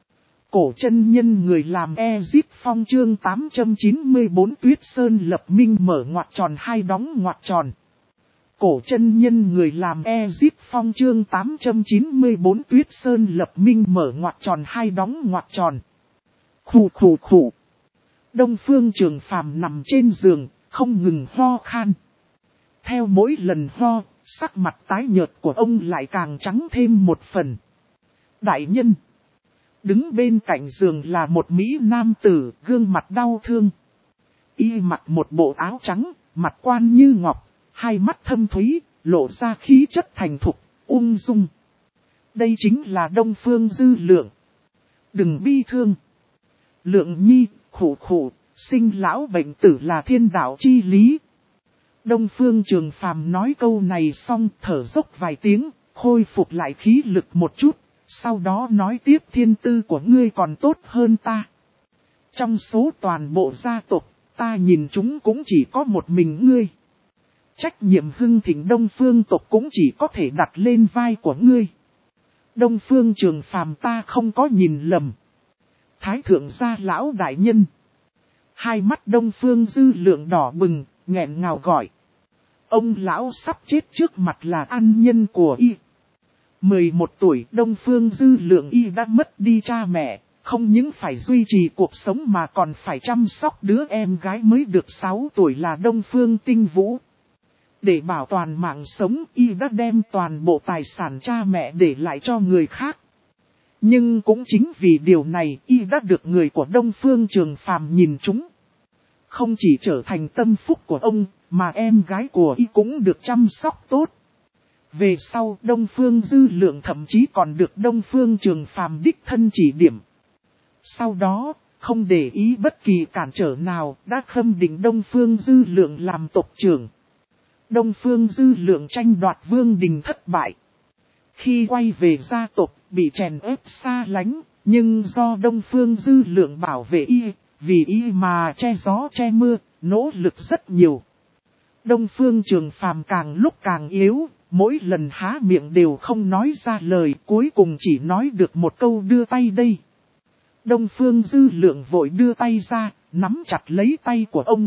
Cổ chân nhân người làm Ezip Phong chương tám trăm chín mươi bốn Tuyết Sơn lập minh mở ngoặc tròn hai đóng ngoặc tròn. Cổ chân nhân người làm Ezip Phong chương tám trăm chín mươi bốn Tuyết Sơn lập minh mở ngoặc tròn hai đóng ngoặc tròn. Khủ khủ khủ. Đông Phương Trường Phàm nằm trên giường, không ngừng ho khan. Theo mỗi lần ho, sắc mặt tái nhợt của ông lại càng trắng thêm một phần. Đại nhân. Đứng bên cạnh giường là một Mỹ nam tử, gương mặt đau thương. Y mặc một bộ áo trắng, mặt quan như ngọc, hai mắt thâm thúy, lộ ra khí chất thành thục, ung dung. Đây chính là Đông Phương Dư Lượng. Đừng bi thương. Lượng nhi, khủ khủ, sinh lão bệnh tử là thiên đạo chi lý. Đông Phương Trường Phàm nói câu này xong thở dốc vài tiếng, khôi phục lại khí lực một chút, sau đó nói tiếp thiên tư của ngươi còn tốt hơn ta. Trong số toàn bộ gia tộc, ta nhìn chúng cũng chỉ có một mình ngươi. Trách nhiệm hưng thịnh Đông Phương tộc cũng chỉ có thể đặt lên vai của ngươi. Đông Phương Trường Phàm ta không có nhìn lầm. Thái thượng gia lão đại nhân. Hai mắt Đông Phương Dư Lượng đỏ bừng, nghẹn ngào gọi. Ông lão sắp chết trước mặt là ân nhân của y. mười một tuổi Đông Phương Dư Lượng y đã mất đi cha mẹ, không những phải duy trì cuộc sống mà còn phải chăm sóc đứa em gái mới được sáu tuổi là Đông Phương Tinh Vũ. Để bảo toàn mạng sống, y đã đem toàn bộ tài sản cha mẹ để lại cho người khác. Nhưng cũng chính vì điều này, y đã được người của Đông Phương Trường Phàm nhìn trúng. Không chỉ trở thành tâm phúc của ông, mà em gái của y cũng được chăm sóc tốt. Về sau, Đông Phương Dư Lượng thậm chí còn được Đông Phương Trường Phàm đích thân chỉ điểm. Sau đó, không để ý bất kỳ cản trở nào, đã khâm định Đông Phương Dư Lượng làm tộc trưởng. Đông Phương Dư Lượng tranh đoạt vương đình thất bại. Khi quay về gia tộc, bị chèn ép xa lánh, nhưng do Đông Phương Dư Lượng bảo vệ y, vì y mà che gió che mưa, nỗ lực rất nhiều. Đông Phương Trường Phàm càng lúc càng yếu, mỗi lần há miệng đều không nói ra lời, cuối cùng chỉ nói được một câu đưa tay đây. Đông Phương Dư Lượng vội đưa tay ra, nắm chặt lấy tay của ông.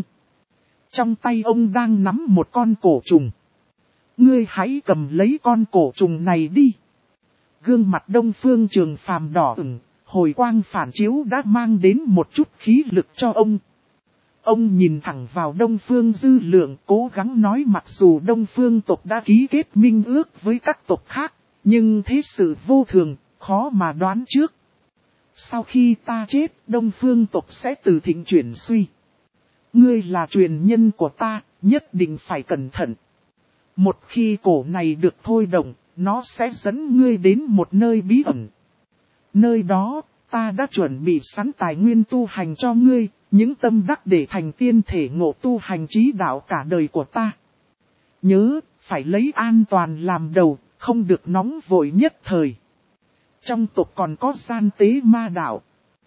Trong tay ông đang nắm một con cổ trùng. Ngươi hãy cầm lấy con cổ trùng này đi. Gương mặt Đông Phương Trường Phàm đỏ ửng, hồi quang phản chiếu đã mang đến một chút khí lực cho ông. Ông nhìn thẳng vào Đông Phương Dư Lượng, cố gắng nói mặc dù Đông Phương tộc đã ký kết minh ước với các tộc khác, nhưng thế sự vô thường, khó mà đoán trước. Sau khi ta chết, Đông Phương tộc sẽ từ thịnh chuyển suy. Ngươi là truyền nhân của ta, nhất định phải cẩn thận. Một khi cổ này được thôi động, nó sẽ dẫn ngươi đến một nơi bí ẩn. Nơi đó, ta đã chuẩn bị sẵn tài nguyên tu hành cho ngươi, những tâm đắc để thành tiên thể ngộ tu hành trí đạo cả đời của ta. Nhớ, phải lấy an toàn làm đầu, không được nóng vội nhất thời. Trong tộc còn có gian tế ma đạo.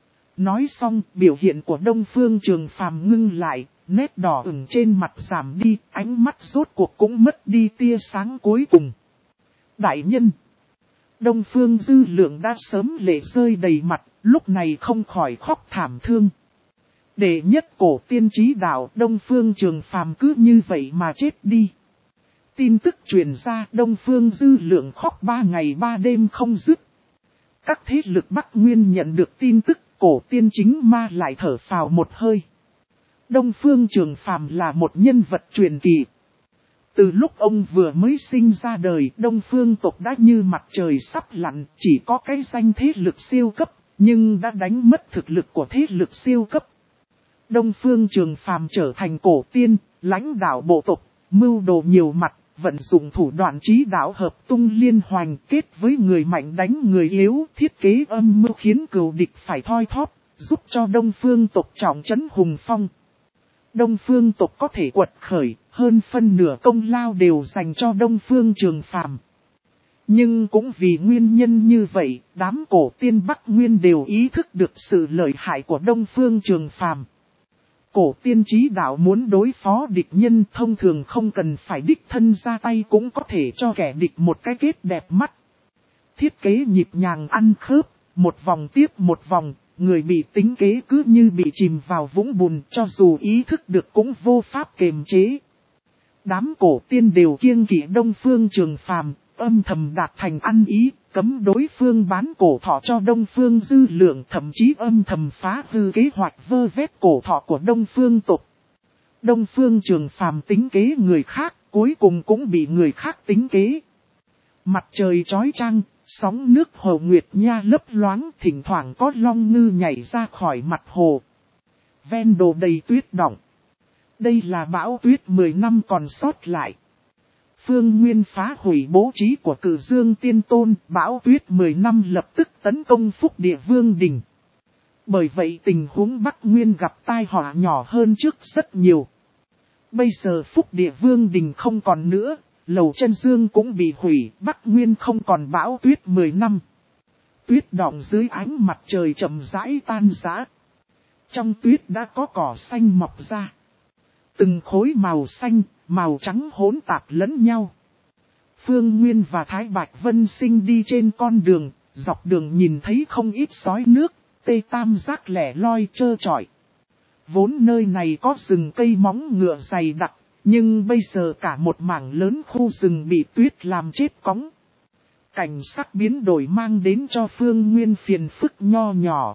Nói xong, biểu hiện của Đông Phương Trường Phàm ngưng lại, nét đỏ ửng trên mặt giảm đi, ánh mắt rốt cuộc cũng mất đi tia sáng cuối cùng. Đại nhân! Đông Phương Dư Lượng đã sớm lệ rơi đầy mặt, lúc này không khỏi khóc thảm thương. Đệ nhất cổ tiên trí đạo, Đông Phương Trường Phàm cứ như vậy mà chết đi. Tin tức truyền ra, Đông Phương Dư Lượng khóc ba ngày ba đêm không dứt. Các thế lực Bắc Nguyên nhận được tin tức, cổ tiên chính ma lại thở phào một hơi. Đông Phương Trường Phàm là một nhân vật truyền kỳ. Từ lúc ông vừa mới sinh ra đời, Đông Phương tộc đã như mặt trời sắp lặn, chỉ có cái danh thế lực siêu cấp, nhưng đã đánh mất thực lực của thế lực siêu cấp. Đông Phương Trường Phàm trở thành cổ tiên, lãnh đạo bộ tộc, mưu đồ nhiều mặt, vận dụng thủ đoạn trí đạo hợp tung liên hoành, kết với người mạnh đánh người yếu, thiết kế âm mưu khiến cừu địch phải thoi thóp, giúp cho Đông Phương tộc trọng trấn hùng phong. Đông Phương tộc có thể quật khởi, hơn phân nửa công lao đều dành cho Đông Phương Trường Phàm. Nhưng cũng vì nguyên nhân như vậy, đám cổ tiên Bắc Nguyên đều ý thức được sự lợi hại của Đông Phương Trường Phàm. Cổ tiên trí đạo muốn đối phó địch nhân thông thường không cần phải đích thân ra tay cũng có thể cho kẻ địch một cái kết đẹp mắt. Thiết kế nhịp nhàng ăn khớp, một vòng tiếp một vòng, người bị tính kế cứ như bị chìm vào vũng bùn cho dù ý thức được cũng vô pháp kềm chế. Đám cổ tiên đều kiêng kỵ Đông Phương Trường Phàm, âm thầm đạt thành ăn ý, cấm đối phương bán cổ thọ cho Đông Phương Dư Lượng, thậm chí âm thầm phá hư kế hoạch vơ vét cổ thọ của Đông Phương tộc. Đông Phương Trường Phàm tính kế người khác, cuối cùng cũng bị người khác tính kế. Mặt trời chói chang, sóng nước hồ nguyệt nha lấp loáng, thỉnh thoảng có long ngư nhảy ra khỏi mặt hồ. Ven đồ đầy tuyết đọng. Đây là bão tuyết mười năm còn sót lại. Phương Nguyên phá hủy bố trí của Cử Dương Tiên Tôn, bão tuyết mười năm lập tức tấn công Phúc Địa Vương Đình. Bởi vậy tình huống Bắc Nguyên gặp tai họa nhỏ hơn trước rất nhiều. Bây giờ Phúc Địa Vương Đình không còn nữa, Lầu Chân Dương cũng bị hủy, Bắc Nguyên không còn bão tuyết mười năm. Tuyết đọng dưới ánh mặt trời chậm rãi tan rã. Trong tuyết đã có cỏ xanh mọc ra. Từng khối màu xanh, màu trắng hỗn tạp lẫn nhau. Phương Nguyên và Thái Bạch Vân Sinh đi trên con đường, dọc đường nhìn thấy không ít sói nước, tê tam giác lẻ loi trơ trọi. Vốn nơi này có rừng cây móng ngựa dày đặc, nhưng bây giờ cả một mảng lớn khu rừng bị tuyết làm chết cóng. Cảnh sắc biến đổi mang đến cho Phương Nguyên phiền phức nho nhỏ.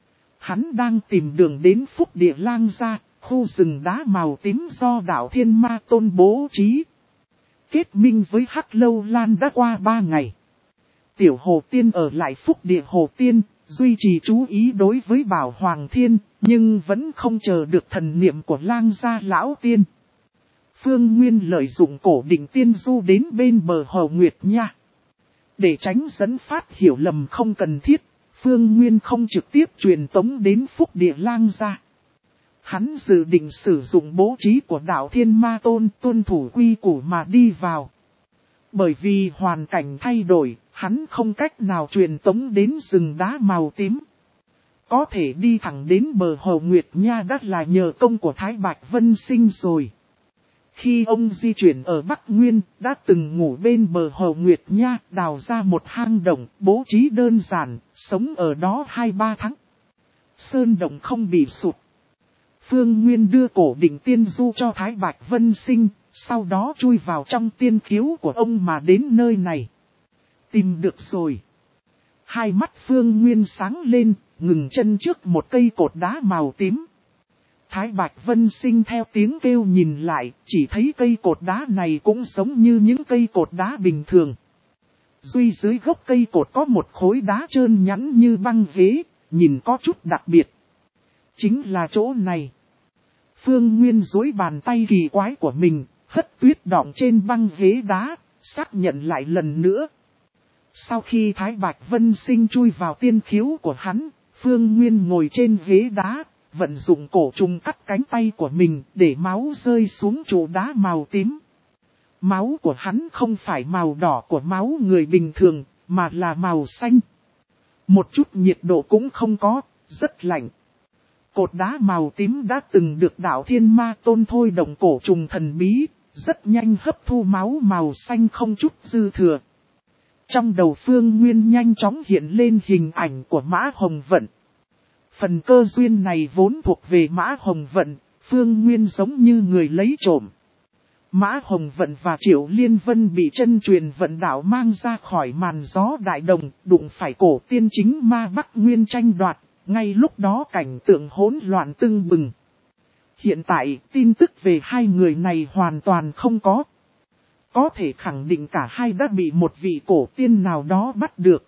Hắn đang tìm đường đến Phúc Địa Lang gia, khu rừng đá màu tím do đạo Thiên Ma Tôn bố trí. Kết minh với Hắc Lâu Lan đã qua ba ngày. Tiểu Hồ Tiên ở lại Phúc Địa Hồ Tiên, duy trì chú ý đối với Bảo Hoàng Thiên, nhưng vẫn không chờ được thần niệm của Lang gia lão tiên. Phương Nguyên lợi dụng cổ đỉnh tiên du đến bên bờ Hồ Nguyệt Nha. Để tránh dẫn phát hiểu lầm không cần thiết, Phương Nguyên không trực tiếp truyền tống đến Phúc Địa Lang gia. Hắn dự định sử dụng bố trí của đạo Thiên Ma Tôn tuân thủ quy củ mà đi vào. Bởi vì hoàn cảnh thay đổi, hắn không cách nào truyền tống đến rừng đá màu tím. Có thể đi thẳng đến bờ Hồ Nguyệt Nha đã là nhờ công của Thái Bạch Vân Sinh rồi. Khi ông di chuyển ở Bắc Nguyên, đã từng ngủ bên bờ Hồ Nguyệt Nha, đào ra một hang động, bố trí đơn giản, sống ở đó hai ba tháng. Sơn động không bị sụt. Phương Nguyên đưa cổ đỉnh tiên du cho Thái Bạch Vân Sinh, sau đó chui vào trong tiên khiếu của ông mà đến nơi này. Tìm được rồi. Hai mắt Phương Nguyên sáng lên, ngừng chân trước một cây cột đá màu tím. Thái Bạch Vân Sinh theo tiếng kêu nhìn lại, chỉ thấy cây cột đá này cũng giống như những cây cột đá bình thường. Duy dưới gốc cây cột có một khối đá trơn nhẵn như băng ghế, nhìn có chút đặc biệt. Chính là chỗ này. Phương Nguyên duỗi bàn tay kỳ quái của mình, hất tuyết đọng trên băng ghế đá, xác nhận lại lần nữa. Sau khi Thái Bạch Vân Sinh chui vào tiên khiếu của hắn, Phương Nguyên ngồi trên ghế đá, vận dụng cổ trùng cắt cánh tay của mình để máu rơi xuống trụ đá màu tím. Máu của hắn không phải màu đỏ của máu người bình thường, mà là màu xanh. Một chút nhiệt độ cũng không có, rất lạnh. Cột đá màu tím đã từng được đạo Thiên Ma Tôn thôi động cổ trùng thần bí, rất nhanh hấp thu máu màu xanh không chút dư thừa. Trong đầu Phương Nguyên nhanh chóng hiện lên hình ảnh của Mã Hồng Vận. Phần cơ duyên này vốn thuộc về Mã Hồng Vận, Phương Nguyên giống như người lấy trộm. Mã Hồng Vận và Triệu Liên Vân bị chân truyền vận đạo mang ra khỏi màn gió đại đồng, đụng phải cổ tiên chính ma Bắc Nguyên tranh đoạt, ngay lúc đó cảnh tượng hỗn loạn tưng bừng. Hiện tại, tin tức về hai người này hoàn toàn không có. Có thể khẳng định cả hai đã bị một vị cổ tiên nào đó bắt được.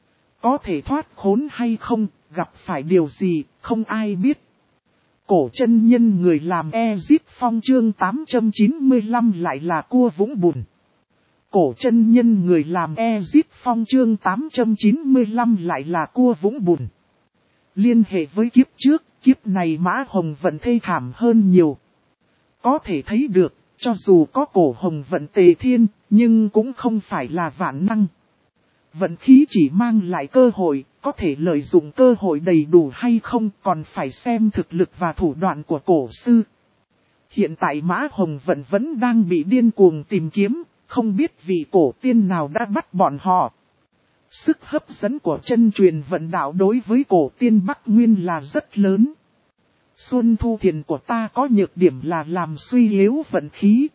Có thể thoát khốn hay không, gặp phải điều gì, không ai biết. Cổ chân nhân người làm Ezip Phong chương tám trăm chín mươi lăm lại là cua vũng bùn. Cổ chân nhân người làm Ezip Phong chương tám trăm chín mươi lăm lại là cua vũng bùn. Liên hệ với kiếp trước, kiếp này Mã Hồng Vận thê thảm hơn nhiều. Có thể thấy được, cho dù có cổ Hồng Vận tề thiên, nhưng cũng không phải là vạn năng. Vận khí chỉ mang lại cơ hội, có thể lợi dụng cơ hội đầy đủ hay không còn phải xem thực lực và thủ đoạn của cổ sư. Hiện tại Mã Hồng Vận vẫn đang bị điên cuồng tìm kiếm, không biết vị cổ tiên nào đã bắt bọn họ. Sức hấp dẫn của chân truyền vận đạo đối với cổ tiên Bắc Nguyên là rất lớn. Xuân Thu Thiền của ta có nhược điểm là làm suy yếu vận khí.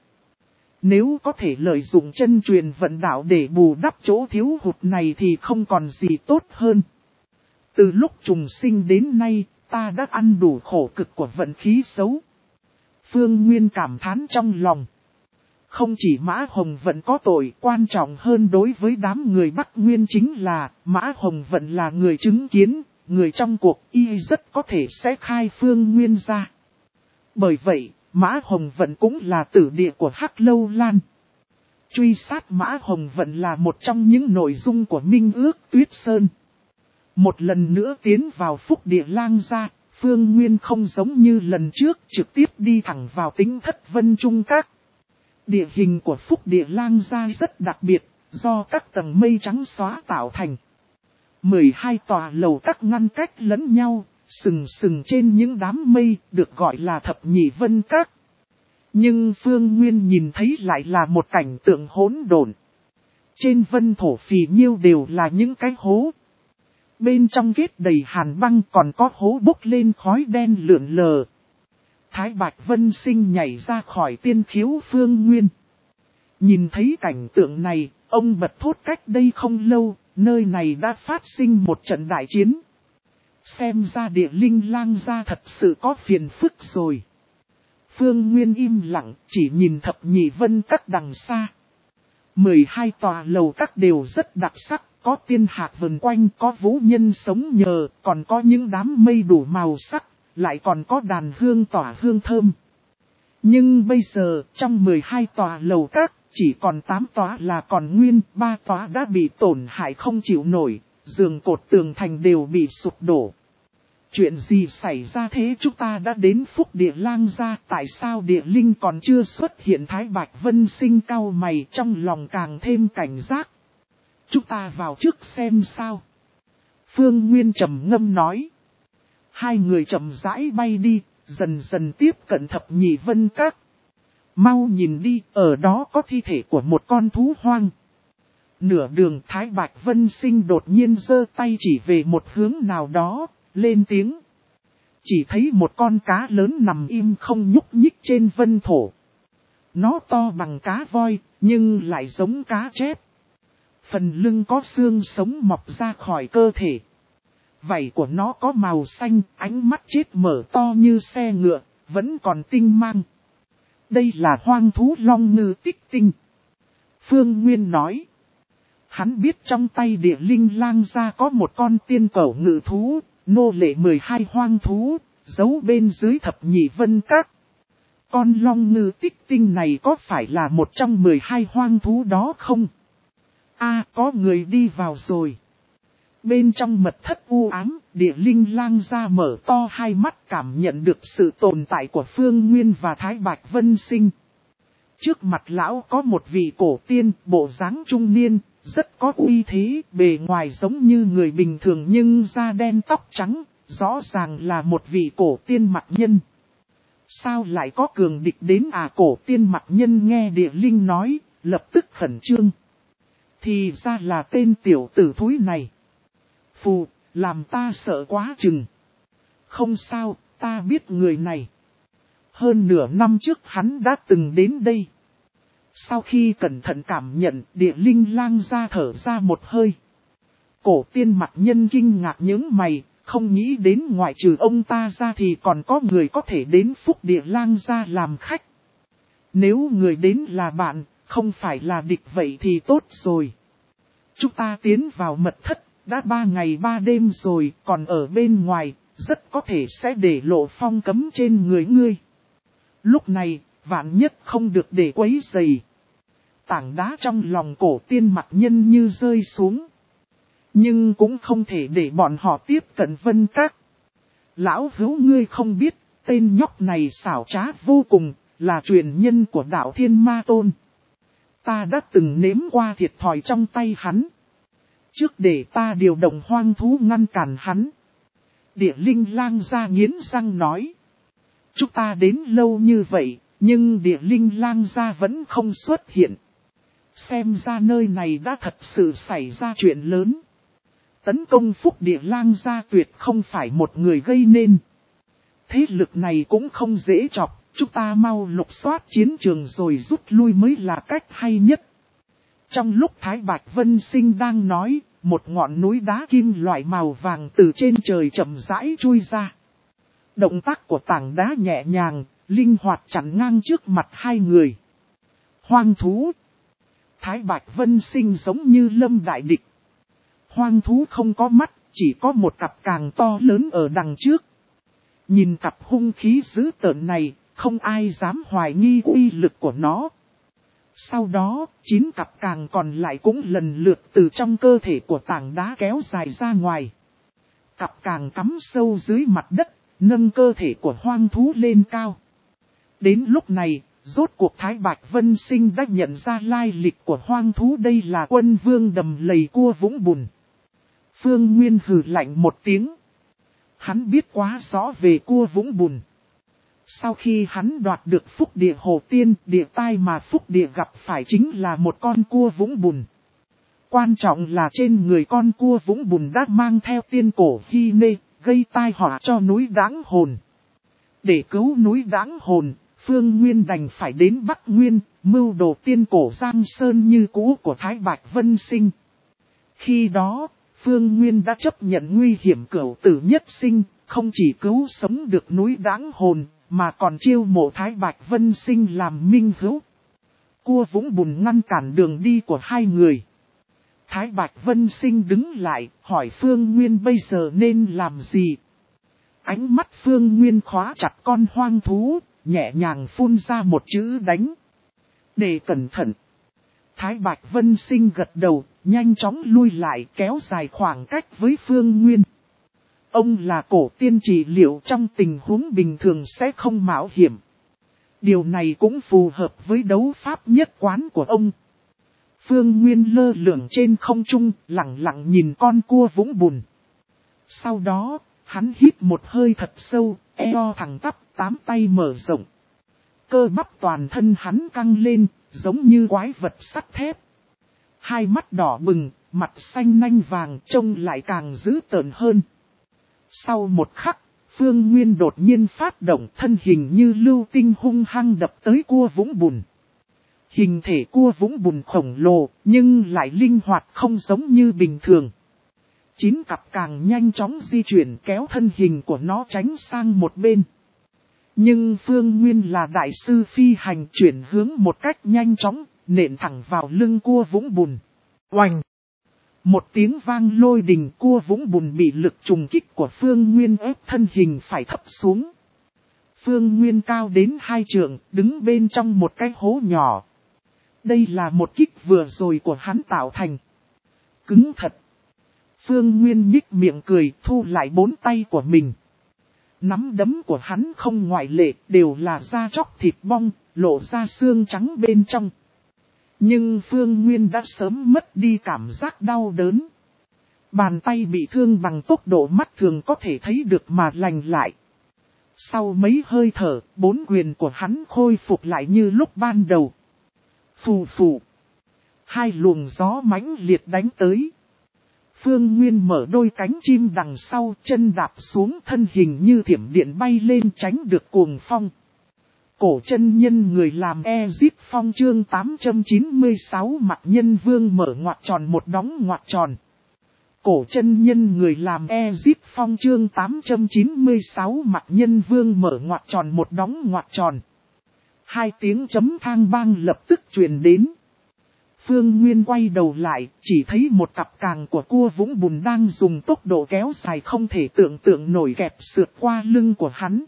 Nếu có thể lợi dụng chân truyền vận đạo để bù đắp chỗ thiếu hụt này thì không còn gì tốt hơn. Từ lúc trùng sinh đến nay, ta đã ăn đủ khổ cực của vận khí xấu. Phương Nguyên cảm thán trong lòng. Không chỉ Mã Hồng Vận có tội, quan trọng hơn đối với đám người Bắc Nguyên chính là Mã Hồng Vận là người chứng kiến, người trong cuộc y rất có thể sẽ khai Phương Nguyên ra. Bởi vậy, Mã Hồng Vận cũng là tử địa của Hắc Lâu Lan. Truy sát Mã Hồng Vận là một trong những nội dung của Minh ước Tuyết Sơn. Một lần nữa tiến vào Phúc Địa Lang gia, Phương Nguyên không giống như lần trước trực tiếp đi thẳng vào Tính Thất Vân Trung Các. Địa hình của Phúc Địa Lang gia rất đặc biệt, do các tầng mây trắng xóa tạo thành. mười hai tòa lầu các ngăn cách lẫn nhau, sừng sừng trên những đám mây, được gọi là Thập Nhị Vân Các. Nhưng Phương Nguyên nhìn thấy lại là một cảnh tượng hỗn độn. Trên vân thổ phì nhiêu đều là những cái hố. Bên trong kết đầy hàn băng còn có hố bốc lên khói đen lượn lờ. Thái Bạch Vân Sinh nhảy ra khỏi tiên khiếu Phương Nguyên. Nhìn thấy cảnh tượng này, ông bật thốt cách đây không lâu, nơi này đã phát sinh một trận đại chiến. Xem ra địa linh lang gia thật sự có phiền phức rồi. Phương Nguyên im lặng, chỉ nhìn Thập Nhị Vân Các đằng xa. mười hai tòa lầu các đều rất đặc sắc, có tiên hạc vần quanh, có vũ nhân sống nhờ, còn có những đám mây đủ màu sắc, lại còn có đàn hương tỏa hương thơm. Nhưng bây giờ, trong mười hai tòa lầu các, chỉ còn tám tòa là còn nguyên, ba tòa đã bị tổn hại không chịu nổi, giường cột tường thành đều bị sụp đổ. Chuyện gì xảy ra thế? Chúng ta đã đến Phúc Địa Lang Gia, tại sao địa linh còn chưa xuất hiện? Thái Bạch Vân Sinh cau mày, trong lòng càng thêm cảnh giác. Chúng ta vào trước xem sao. Phương Nguyên trầm ngâm nói. Hai người chậm rãi bay đi, dần dần tiếp cận Thập Nhị Vân Các. Mau nhìn đi, ở đó có thi thể của một con thú hoang. Nửa đường Thái Bạch Vân Sinh đột nhiên giơ tay chỉ về một hướng nào đó, lên tiếng. Chỉ thấy một con cá lớn nằm im không nhúc nhích trên vân thổ. Nó to bằng cá voi, nhưng lại giống cá chép. Phần lưng có xương sống mọc ra khỏi cơ thể. Vảy của nó có màu xanh, ánh mắt chết mở to như xe ngựa, vẫn còn tinh mang. Đây là hoang thú long ngư tích tinh. Phương Nguyên nói. Hắn biết trong tay địa linh lang gia có một con tiên cẩu ngự thú, nô lệ mười hai hoang thú, giấu bên dưới Thập Nhị Vân Các. Con long ngư tích tinh này có phải là một trong mười hai hoang thú đó không? A, à, có người đi vào rồi. Bên trong mật thất u ám, địa linh lang gia mở to hai mắt cảm nhận được sự tồn tại của Phương Nguyên và Thái Bạch Vân Sinh. Trước mặt lão có một vị cổ tiên, bộ dáng trung niên, rất có uy thế, bề ngoài giống như người bình thường nhưng da đen tóc trắng, rõ ràng là một vị cổ tiên mặt nhân. Sao lại có cường địch đến à? Cổ tiên mặt nhân nghe địa linh nói, lập tức khẩn trương. Thì ra là tên tiểu tử thúi này. Phù, làm ta sợ quá chừng. Không sao, ta biết người này. Hơn nửa năm trước hắn đã từng đến đây. Sau khi cẩn thận cảm nhận, địa linh lang ra thở ra một hơi. Cổ tiên mặt nhân kinh ngạc những mày, không nghĩ đến ngoại trừ ông ta ra thì còn có người có thể đến Phúc Địa Lang gia làm khách. Nếu người đến là bạn, không phải là địch vậy thì tốt rồi. Chúng ta tiến vào mật thất, đã ba ngày ba đêm rồi, còn ở bên ngoài, rất có thể sẽ để lộ phong cấm trên người ngươi. Lúc này, vạn nhất không được để quấy rầy. Tảng đá trong lòng cổ tiên mặt nhân như rơi xuống. Nhưng cũng không thể để bọn họ tiếp cận Vân Các. Lão hữu ngươi không biết, tên nhóc này xảo trá vô cùng, là truyền nhân của đạo Thiên Ma Tôn. Ta đã từng nếm qua thiệt thòi trong tay hắn. Trước để ta điều động hoang thú ngăn cản hắn. Địa linh lang ra nghiến răng nói. Chúng ta đến lâu như vậy, nhưng địa linh lang gia vẫn không xuất hiện. Xem ra nơi này đã thật sự xảy ra chuyện lớn. Tấn công Phúc Địa Lang gia tuyệt không phải một người gây nên. Thế lực này cũng không dễ chọc, chúng ta mau lục soát chiến trường rồi rút lui mới là cách hay nhất. Trong lúc Thái Bạch Vân Sinh đang nói, một ngọn núi đá kim loại màu vàng từ trên trời chậm rãi chui ra. Động tác của tảng đá nhẹ nhàng, linh hoạt chặn ngang trước mặt hai người. Hoang thú. Thái Bạch Vân Sinh giống như lâm đại địch. Hoang thú không có mắt, chỉ có một cặp càng to lớn ở đằng trước. Nhìn cặp hung khí dữ tợn này, không ai dám hoài nghi uy lực của nó. Sau đó, chín cặp càng còn lại cũng lần lượt từ trong cơ thể của tảng đá kéo dài ra ngoài. Cặp càng cắm sâu dưới mặt đất, nâng cơ thể của hoang thú lên cao. Đến lúc này, rốt cuộc Thái Bạch Vân Sinh đã nhận ra lai lịch của hoang thú, đây là Quân Vương đầm lầy cua Vũng Bùn. Phương Nguyên hừ lạnh một tiếng. Hắn biết quá rõ về cua Vũng Bùn. Sau khi hắn đoạt được Phúc Địa Hồ Tiên, địa tai mà Phúc Địa gặp phải chính là một con cua Vũng Bùn. Quan trọng là trên người con cua Vũng Bùn đã mang theo tiên cổ Hy Nê, gây tai họa cho núi Đáng Hồn. Để cứu núi Đáng Hồn, Phương Nguyên đành phải đến Bắc Nguyên, mưu đồ tiên cổ Giang Sơn như cũ của Thái Bạch Vân Sinh. Khi đó, Phương Nguyên đã chấp nhận nguy hiểm cửu tử nhất sinh, không chỉ cứu sống được núi Đáng Hồn, mà còn chiêu mộ Thái Bạch Vân Sinh làm minh hữu. Cua Vũng Bùn ngăn cản đường đi của hai người. Thái Bạch Vân Sinh đứng lại, hỏi Phương Nguyên bây giờ nên làm gì? Ánh mắt Phương Nguyên khóa chặt con hoang thú, nhẹ nhàng phun ra một chữ đánh. Để cẩn thận. Thái Bạch Vân Sinh gật đầu, nhanh chóng lui lại kéo dài khoảng cách với Phương Nguyên. Ông là cổ tiên trị liệu trong tình huống bình thường sẽ không mạo hiểm. Điều này cũng phù hợp với đấu pháp nhất quán của ông. Phương Nguyên lơ lửng trên không trung, lặng lặng nhìn con cua Vũng Bùn. Sau đó, hắn hít một hơi thật sâu, eo thẳng tắp, tám tay mở rộng. Cơ bắp toàn thân hắn căng lên, giống như quái vật sắt thép. Hai mắt đỏ bừng, mặt xanh nanh vàng trông lại càng dữ tợn hơn. Sau một khắc, Phương Nguyên đột nhiên phát động, thân hình như lưu tinh hung hăng đập tới cua Vũng Bùn. Hình thể cua Vũng Bùn khổng lồ, nhưng lại linh hoạt không giống như bình thường. Chín cặp càng nhanh chóng di chuyển kéo thân hình của nó tránh sang một bên. Nhưng Phương Nguyên là đại sư phi hành, chuyển hướng một cách nhanh chóng, nện thẳng vào lưng cua Vũng Bùn. Oành! Một tiếng vang lôi đình, cua Vũng Bùn bị lực trùng kích của Phương Nguyên ép thân hình phải thấp xuống. Phương Nguyên cao đến hai trượng, đứng bên trong một cái hố nhỏ. Đây là một kích vừa rồi của hắn tạo thành. Cứng thật. Phương Nguyên nhích miệng cười, thu lại bốn tay của mình. Nắm đấm của hắn không ngoại lệ, đều là da chóc thịt bong, lộ ra xương trắng bên trong. Nhưng Phương Nguyên đã sớm mất đi cảm giác đau đớn. Bàn tay bị thương bằng tốc độ mắt thường có thể thấy được mà lành lại. Sau mấy hơi thở, bốn quyền của hắn khôi phục lại như lúc ban đầu. Phù phù. Hai luồng gió mãnh liệt đánh tới. Phương Nguyên mở đôi cánh chim đằng sau, chân đạp xuống, thân hình như thiểm điện bay lên tránh được cuồng phong. Cổ chân nhân người làm Ezip Phong chương tám trăm chín mươi sáu mặt nhân vương mở ngoặc tròn một đóng ngoặc tròn. Cổ chân nhân người làm Ezip Phong chương tám trăm chín mươi sáu mặt nhân vương mở ngoặc tròn một đóng ngoặc tròn. Hai tiếng chấm thang bang lập tức truyền đến. Phương Nguyên quay đầu lại, chỉ thấy một cặp càng của cua Vũng Bùn đang dùng tốc độ kéo dài không thể tưởng tượng nổi kẹp sượt qua lưng của hắn.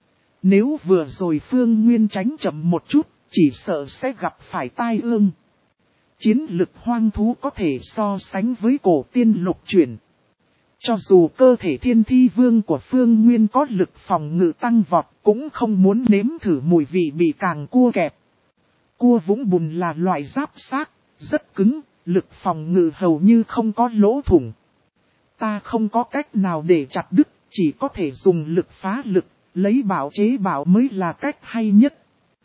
Nếu vừa rồi Phương Nguyên tránh chậm một chút, chỉ sợ sẽ gặp phải tai ương. Chiến lực hoang thú có thể so sánh với cổ tiên lục chuyển. Cho dù cơ thể thiên thi vương của Phương Nguyên có lực phòng ngự tăng vọt, cũng không muốn nếm thử mùi vị bị càng cua kẹp. Cua Vũng Bùn là loại giáp xác, rất cứng, lực phòng ngự hầu như không có lỗ thủng. Ta không có cách nào để chặt đứt, chỉ có thể dùng lực phá lực, lấy bảo chế bảo mới là cách hay nhất.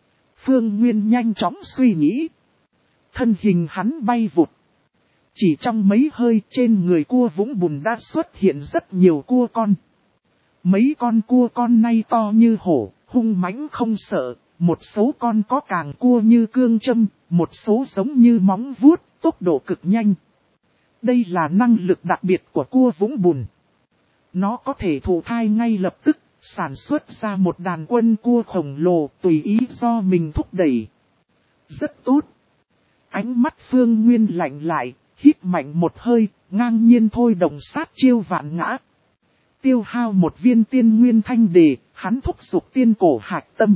Phương Nguyên nhanh chóng suy nghĩ. Thân hình hắn bay vụt. Chỉ trong mấy hơi trên người cua Vũng Bùn đã xuất hiện rất nhiều cua con. Mấy con cua con nay to như hổ, hung mãnh không sợ. Một số con có càng cua như cương châm, một số giống như móng vuốt, tốc độ cực nhanh. Đây là năng lực đặc biệt của cua Vũng Bùn. Nó có thể thụ thai ngay lập tức, sản xuất ra một đàn quân cua khổng lồ tùy ý do mình thúc đẩy. Rất tốt. Ánh mắt Phương Nguyên lạnh lại, hít mạnh một hơi, ngang nhiên thôi động sát chiêu vạn ngã. Tiêu hao một viên tiên nguyên thanh đề, hắn thúc giục tiên cổ hạch tâm.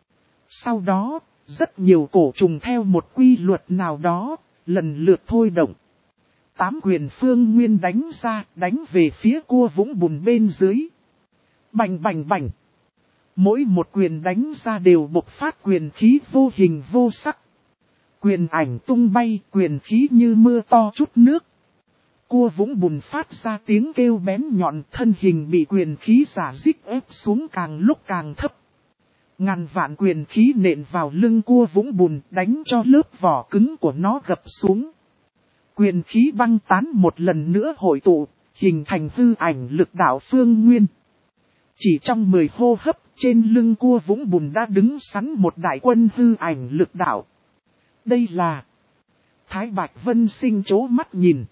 Sau đó, rất nhiều cổ trùng theo một quy luật nào đó, lần lượt thôi động. Tám quyền Phương Nguyên đánh ra, đánh về phía cua Vũng Bùn bên dưới. Bành bành bành. Mỗi một quyền đánh ra đều bộc phát quyền khí vô hình vô sắc. Quyền ảnh tung bay, quyền khí như mưa to chút nước. Cua Vũng Bùn phát ra tiếng kêu bén nhọn, thân hình bị quyền khí giả dích ép xuống càng lúc càng thấp. Ngàn vạn quyền khí nện vào lưng cua Vũng Bùn, đánh cho lớp vỏ cứng của nó gập xuống. Quyền khí băng tán một lần nữa hội tụ, hình thành hư ảnh lực đạo Phương Nguyên. Chỉ trong mười hô hấp, trên lưng cua Vũng Bùn đã đứng sắn một đại quân hư ảnh lực đạo. Đây là... Thái Bạch Vân Sinh chố mắt nhìn.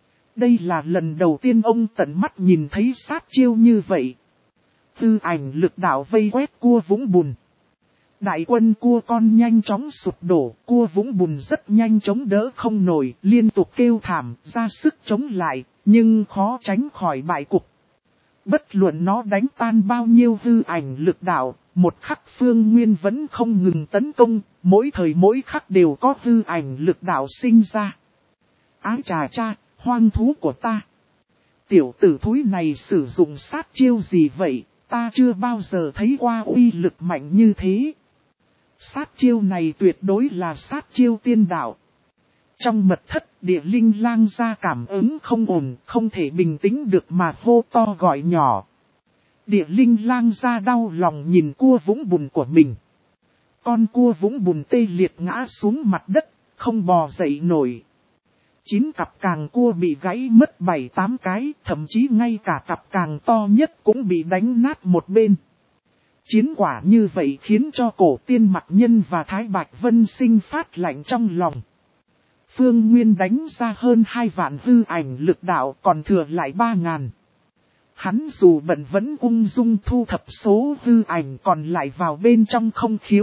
Đây là lần đầu tiên ông tận mắt nhìn thấy sát chiêu như vậy. Hư ảnh lực đạo vây quét cua Vũng Bùn. Đại quân cua con nhanh chóng sụp đổ, cua Vũng Bùn rất nhanh chống đỡ không nổi, liên tục kêu thảm, ra sức chống lại, nhưng khó tránh khỏi bại cục. Bất luận nó đánh tan bao nhiêu hư ảnh lực đạo, một khắc Phương Nguyên vẫn không ngừng tấn công, mỗi thời mỗi khắc đều có hư ảnh lực đạo sinh ra. Ái chà cha, hoang thú của ta. Tiểu tử thúi này sử dụng sát chiêu gì vậy, ta chưa bao giờ thấy qua uy lực mạnh như thế. Sát chiêu này tuyệt đối là sát chiêu tiên đạo. Trong mật thất, Địa Linh Lang ra cảm ứng không ổn, không thể bình tĩnh được mà hô to gọi nhỏ. Địa Linh Lang ra đau lòng nhìn cua Vũng Bùn của mình. Con cua Vũng Bùn tê liệt ngã xuống mặt đất, không bò dậy nổi. Chín cặp càng cua bị gãy mất bảy tám cái, thậm chí ngay cả cặp càng to nhất cũng bị đánh nát một bên. Chiến quả như vậy khiến cho Cổ Tiên Mặc Nhân và Thái Bạch Vân Sinh phát lạnh trong lòng. Phương Nguyên đánh ra hơn hai vạn hư ảnh lực đạo, còn thừa lại ba ngàn. Hắn dù bận vẫn ung dung thu thập số hư ảnh còn lại vào bên trong không khiếu.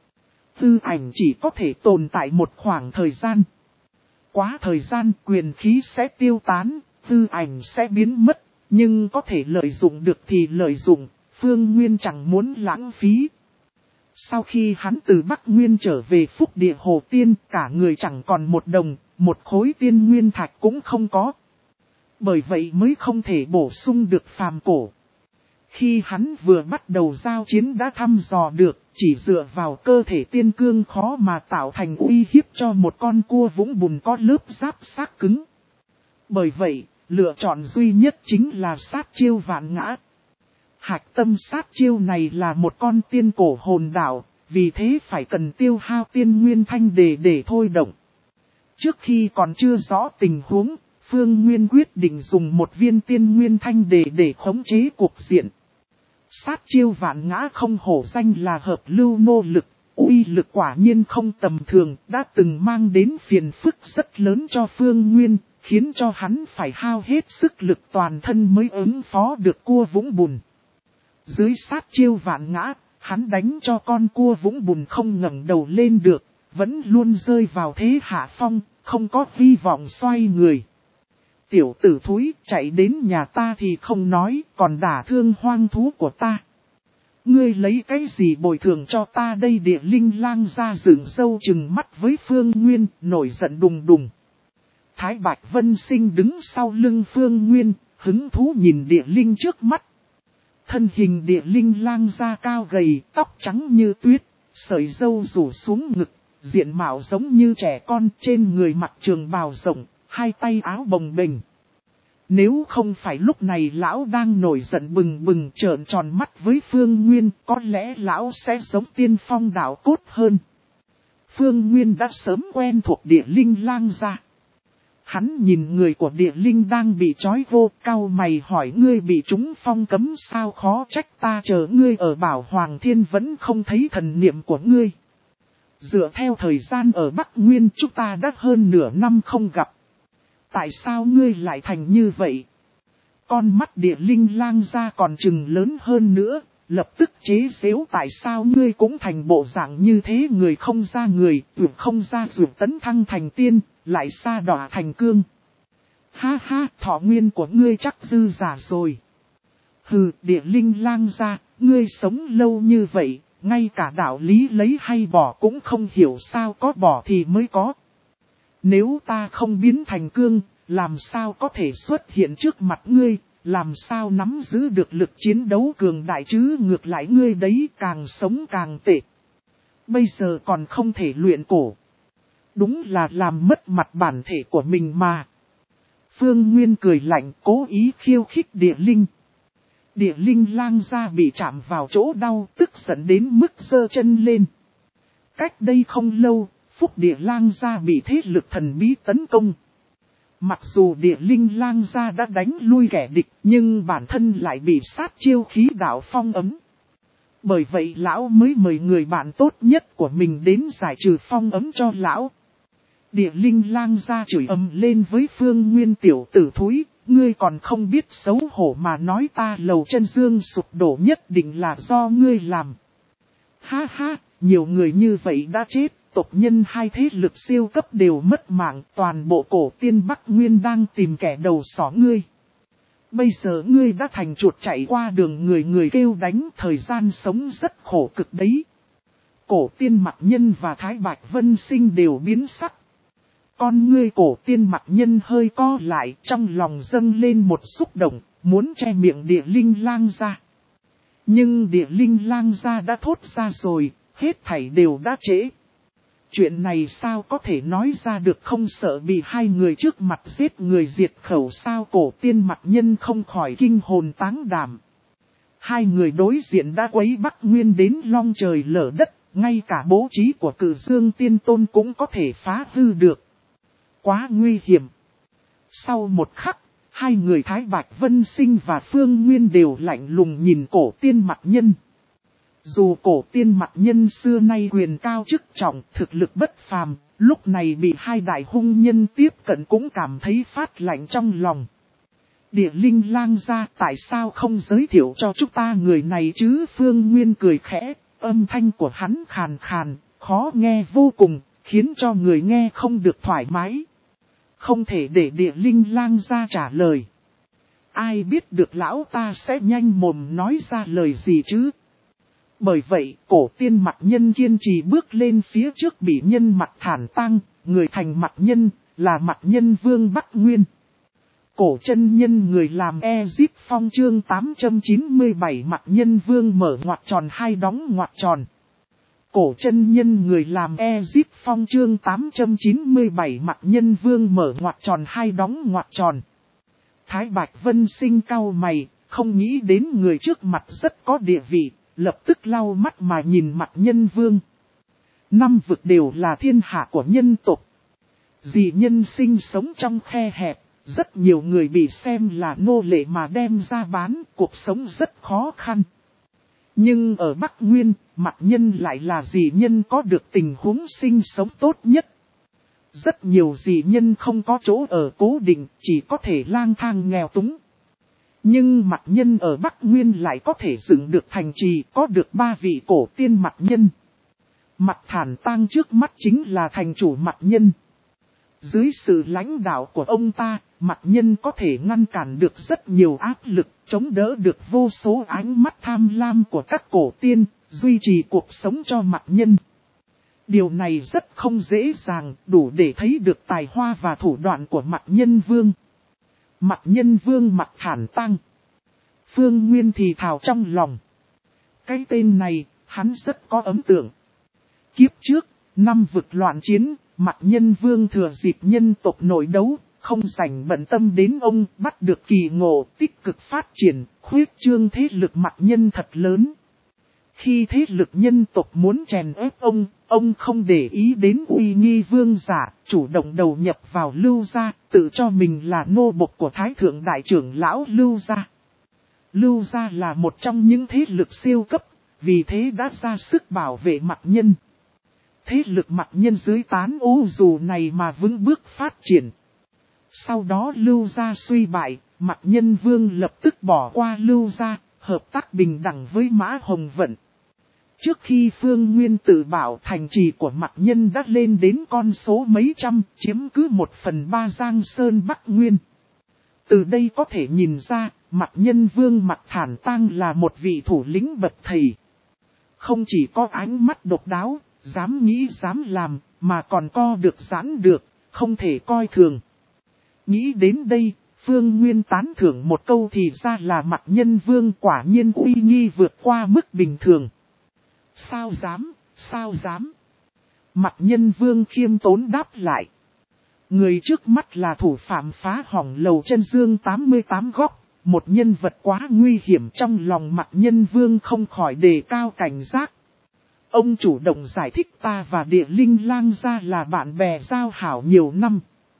Hư ảnh chỉ có thể tồn tại một khoảng thời gian. Quá thời gian quyền khí sẽ tiêu tán, hư ảnh sẽ biến mất, nhưng có thể lợi dụng được thì lợi dụng, Phương Nguyên chẳng muốn lãng phí. Sau khi hắn từ Bắc Nguyên trở về Phúc Địa Hồ Tiên, cả người chẳng còn một đồng, một khối tiên nguyên thạch cũng không có. Bởi vậy mới không thể bổ sung được phàm cổ. Khi hắn vừa bắt đầu giao chiến đã thăm dò được, chỉ dựa vào cơ thể tiên cương khó mà tạo thành uy hiếp cho một con cua Vũng Bùn có lớp giáp xác cứng. Bởi vậy, lựa chọn duy nhất chính là sát chiêu vạn ngã. Hạch tâm sát chiêu này là một con tiên cổ hồn đạo, vì thế phải cần tiêu hao tiên nguyên thanh đề để thôi động. Trước khi còn chưa rõ tình huống, Phương Nguyên quyết định dùng một viên tiên nguyên thanh đề để khống chế cuộc diện. Sát chiêu vạn ngã không hổ danh là hợp lưu nô lực, uy lực quả nhiên không tầm thường, đã từng mang đến phiền phức rất lớn cho Phương Nguyên, khiến cho hắn phải hao hết sức lực toàn thân mới ứng phó được cua Vũng Bùn. Dưới sát chiêu vạn ngã, hắn đánh cho con cua Vũng Bùn không ngẩng đầu lên được, vẫn luôn rơi vào thế hạ phong, không có hy vọng xoay người. Tiểu tử thúi chạy đến nhà ta thì không nói, còn đả thương hoang thú của ta. Ngươi lấy cái gì bồi thường cho ta đây? Địa Linh Lang ra dựng sâu chừng mắt với Phương Nguyên, nổi giận đùng đùng. Thái Bạch Vân Sinh đứng sau lưng Phương Nguyên, hứng thú nhìn Địa Linh trước mắt. Thân hình Địa Linh Lang ra cao gầy, tóc trắng như tuyết, sợi râu rủ xuống ngực, diện mạo giống như trẻ con, trên người mặc trường bào rộng, hai tay áo bồng bềnh. Nếu không phải lúc này lão đang nổi giận bừng bừng trợn tròn mắt với Phương Nguyên, có lẽ lão sẽ giống tiên phong đạo cốt hơn. Phương Nguyên đã sớm quen thuộc Địa Linh Lang ra. Hắn nhìn người của Địa Linh đang bị trói vô, cau mày hỏi: ngươi bị trúng phong cấm sao? Khó trách ta chờ ngươi ở Bảo Hoàng Thiên vẫn không thấy thần niệm của ngươi. Dựa theo thời gian ở Bắc Nguyên chúng ta đã hơn nửa năm không gặp. Tại sao ngươi lại thành như vậy? Con mắt Địa Linh Lang ra còn chừng lớn hơn nữa, lập tức chế giễu: tại sao ngươi cũng thành bộ dạng như thế? Người không ra người, tuyệt không ra tuyệt, tấn thăng thành tiên, lại sa đọa thành cương. Ha ha, thọ nguyên của ngươi chắc dư giả rồi. Hừ, Địa Linh Lang ra, ngươi sống lâu như vậy, ngay cả đạo lý lấy hay bỏ cũng không hiểu, sao có bỏ thì mới có. Nếu ta không biến thành cương, làm sao có thể xuất hiện trước mặt ngươi, làm sao nắm giữ được lực chiến đấu cường đại chứ? Ngược lại ngươi đấy càng sống càng tệ. Bây giờ còn không thể luyện cổ. Đúng là làm mất mặt bản thể của mình mà. Phương Nguyên cười lạnh, cố ý khiêu khích Địa Linh. Địa Linh Lang ra bị chạm vào chỗ đau, tức giận đến mức giơ chân lên. Cách đây không lâu, Phúc Địa Lang ra bị thế lực thần bí tấn công. Mặc dù Địa Linh Lang ra đã đánh lui kẻ địch, nhưng bản thân lại bị sát chiêu khí đạo phong ấm. Bởi vậy lão mới mời người bạn tốt nhất của mình đến giải trừ phong ấm cho lão. Địa Linh Lang ra chửi ầm lên với Phương Nguyên: tiểu tử thúi, ngươi còn không biết xấu hổ mà nói ta Lầu Chân Dương sụp đổ nhất định là do ngươi làm. Ha ha, nhiều người như vậy đã chết, tộc nhân hai thế lực siêu cấp đều mất mạng, toàn bộ cổ tiên Bắc Nguyên đang tìm kẻ đầu xỏ ngươi. Bây giờ ngươi đã thành chuột chạy qua đường người người kêu đánh, thời gian sống rất khổ cực đấy. Cổ tiên Mặc Nhân và Thái Bạch Vân Sinh đều biến sắc. Con ngươi cổ tiên Mặc Nhân hơi co lại, trong lòng dâng lên một xúc động, muốn che miệng Địa Linh Lang ra. Nhưng Địa Linh Lang ra đã thốt ra rồi, hết thảy đều đã trễ. Chuyện này sao có thể nói ra được, không sợ bị hai người trước mặt giết người diệt khẩu sao? Cổ tiên Mặc Nhân không khỏi kinh hồn táng đảm. Hai người đối diện đã quấy Bắc Nguyên đến long trời lở đất, ngay cả bố trí của Cử Dương Tiên Tôn cũng có thể phá hư được. Quá nguy hiểm. Sau một khắc, hai người Thái Bạch Vân Sinh và Phương Nguyên đều lạnh lùng nhìn cổ tiên Mặc Nhân. Dù cổ tiên Mặc Nhân xưa nay quyền cao chức trọng, thực lực bất phàm, lúc này bị hai đại hung nhân tiếp cận cũng cảm thấy phát lạnh trong lòng. Địa Linh Lang ra, tại sao không giới thiệu cho chúng ta người này chứ? Phương Nguyên cười khẽ, âm thanh của hắn khàn khàn, khó nghe vô cùng, khiến cho người nghe không được thoải mái. Không thể để Địa Linh Lang ra trả lời. Ai biết được lão ta sẽ nhanh mồm nói ra lời gì chứ? Bởi vậy, cổ tiên Mặc Nhân kiên trì bước lên phía trước, bị nhân mặt thản tăng, người thành Mặc Nhân, là Mặc Nhân Vương Bắc Nguyên. Cổ chân nhân người làm Ezip Phong chương tám trăm chín mươi bảy Mặc Nhân Vương mở ngoặc tròn hai đóng ngoặc tròn. Cổ chân nhân người làm Ezip Phong chương tám trăm chín mươi bảy Mặc Nhân Vương mở ngoặc tròn hai đóng ngoặc tròn. Thái Bạch Vân Sinh cau mày, không nghĩ đến người trước mặt rất có địa vị, lập tức lau mắt mà nhìn Mặc Nhân Vương. Năm vực đều là thiên hạ của nhân tộc. Dị nhân sinh sống trong khe hẹp, rất nhiều người bị xem là nô lệ mà đem ra bán, cuộc sống rất khó khăn. Nhưng ở Bắc Nguyên, Mặc Nhân lại là dị nhân có được tình huống sinh sống tốt nhất. Rất nhiều dị nhân không có chỗ ở cố định, chỉ có thể lang thang nghèo túng. Nhưng Mặc Nhân ở Bắc Nguyên lại có thể dựng được thành trì, có được ba vị cổ tiên Mặc Nhân. Mặc Thản Tang trước mắt chính là thành chủ Mặc Nhân. Dưới sự lãnh đạo của ông ta, Mặc Nhân có thể ngăn cản được rất nhiều áp lực, chống đỡ được vô số ánh mắt tham lam của các cổ tiên, duy trì cuộc sống cho Mặc Nhân. Điều này rất không dễ dàng, đủ để thấy được tài hoa và thủ đoạn của Mặc Nhân Vương. Mặc Nhân Vương Mặc Thản Tang. Phương Nguyên thì thào trong lòng. Cái tên này, hắn rất có ấn tượng. Kiếp trước, năm vực loạn chiến, Mặc Nhân Vương thừa dịp nhân tộc nội đấu, không rảnh bận tâm đến ông, bắt được kỳ ngộ, tích cực phát triển, khuyết trương thế lực Mặc Nhân thật lớn. Khi thế lực nhân tộc muốn chèn ép ông, ông không để ý đến uy nghi vương giả, chủ động đầu nhập vào Lưu Gia, tự cho mình là nô bộc của Thái Thượng Đại trưởng lão Lưu Gia. Lưu Gia là một trong những thế lực siêu cấp, vì thế đã ra sức bảo vệ Mặc Nhân. Thế lực Mặc Nhân dưới tán ô dù này mà vững bước phát triển. Sau đó Lưu Gia suy bại, Mặc Nhân Vương lập tức bỏ qua Lưu Gia, hợp tác bình đẳng với Mã Hồng Vận. Trước khi Phương Nguyên tự bảo thành trì của Mặc Nhân đã lên đến con số mấy trăm, chiếm cứ một phần ba Giang Sơn Bắc Nguyên. Từ đây có thể nhìn ra, Mặc Nhân Vương Mặc Thản Tang là một vị thủ lĩnh bậc thầy. Không chỉ có ánh mắt độc đáo, dám nghĩ dám làm, mà còn co được giãn được, không thể coi thường. Nghĩ đến đây, Phương Nguyên tán thưởng một câu thì ra là Mặc Nhân Vương quả nhiên uy nghi vượt qua mức bình thường. Sao dám, sao dám. Mặc Nhân Vương khiêm tốn đáp lại. Người trước mắt là thủ phạm phá hỏng lầu chân dương tám mươi tám góc, một nhân vật quá nguy hiểm, trong lòng Mặc Nhân Vương không khỏi đề cao cảnh giác. Ông chủ động giải thích ta và Địa Linh Lang gia là bạn bè giao hảo nhiều năm.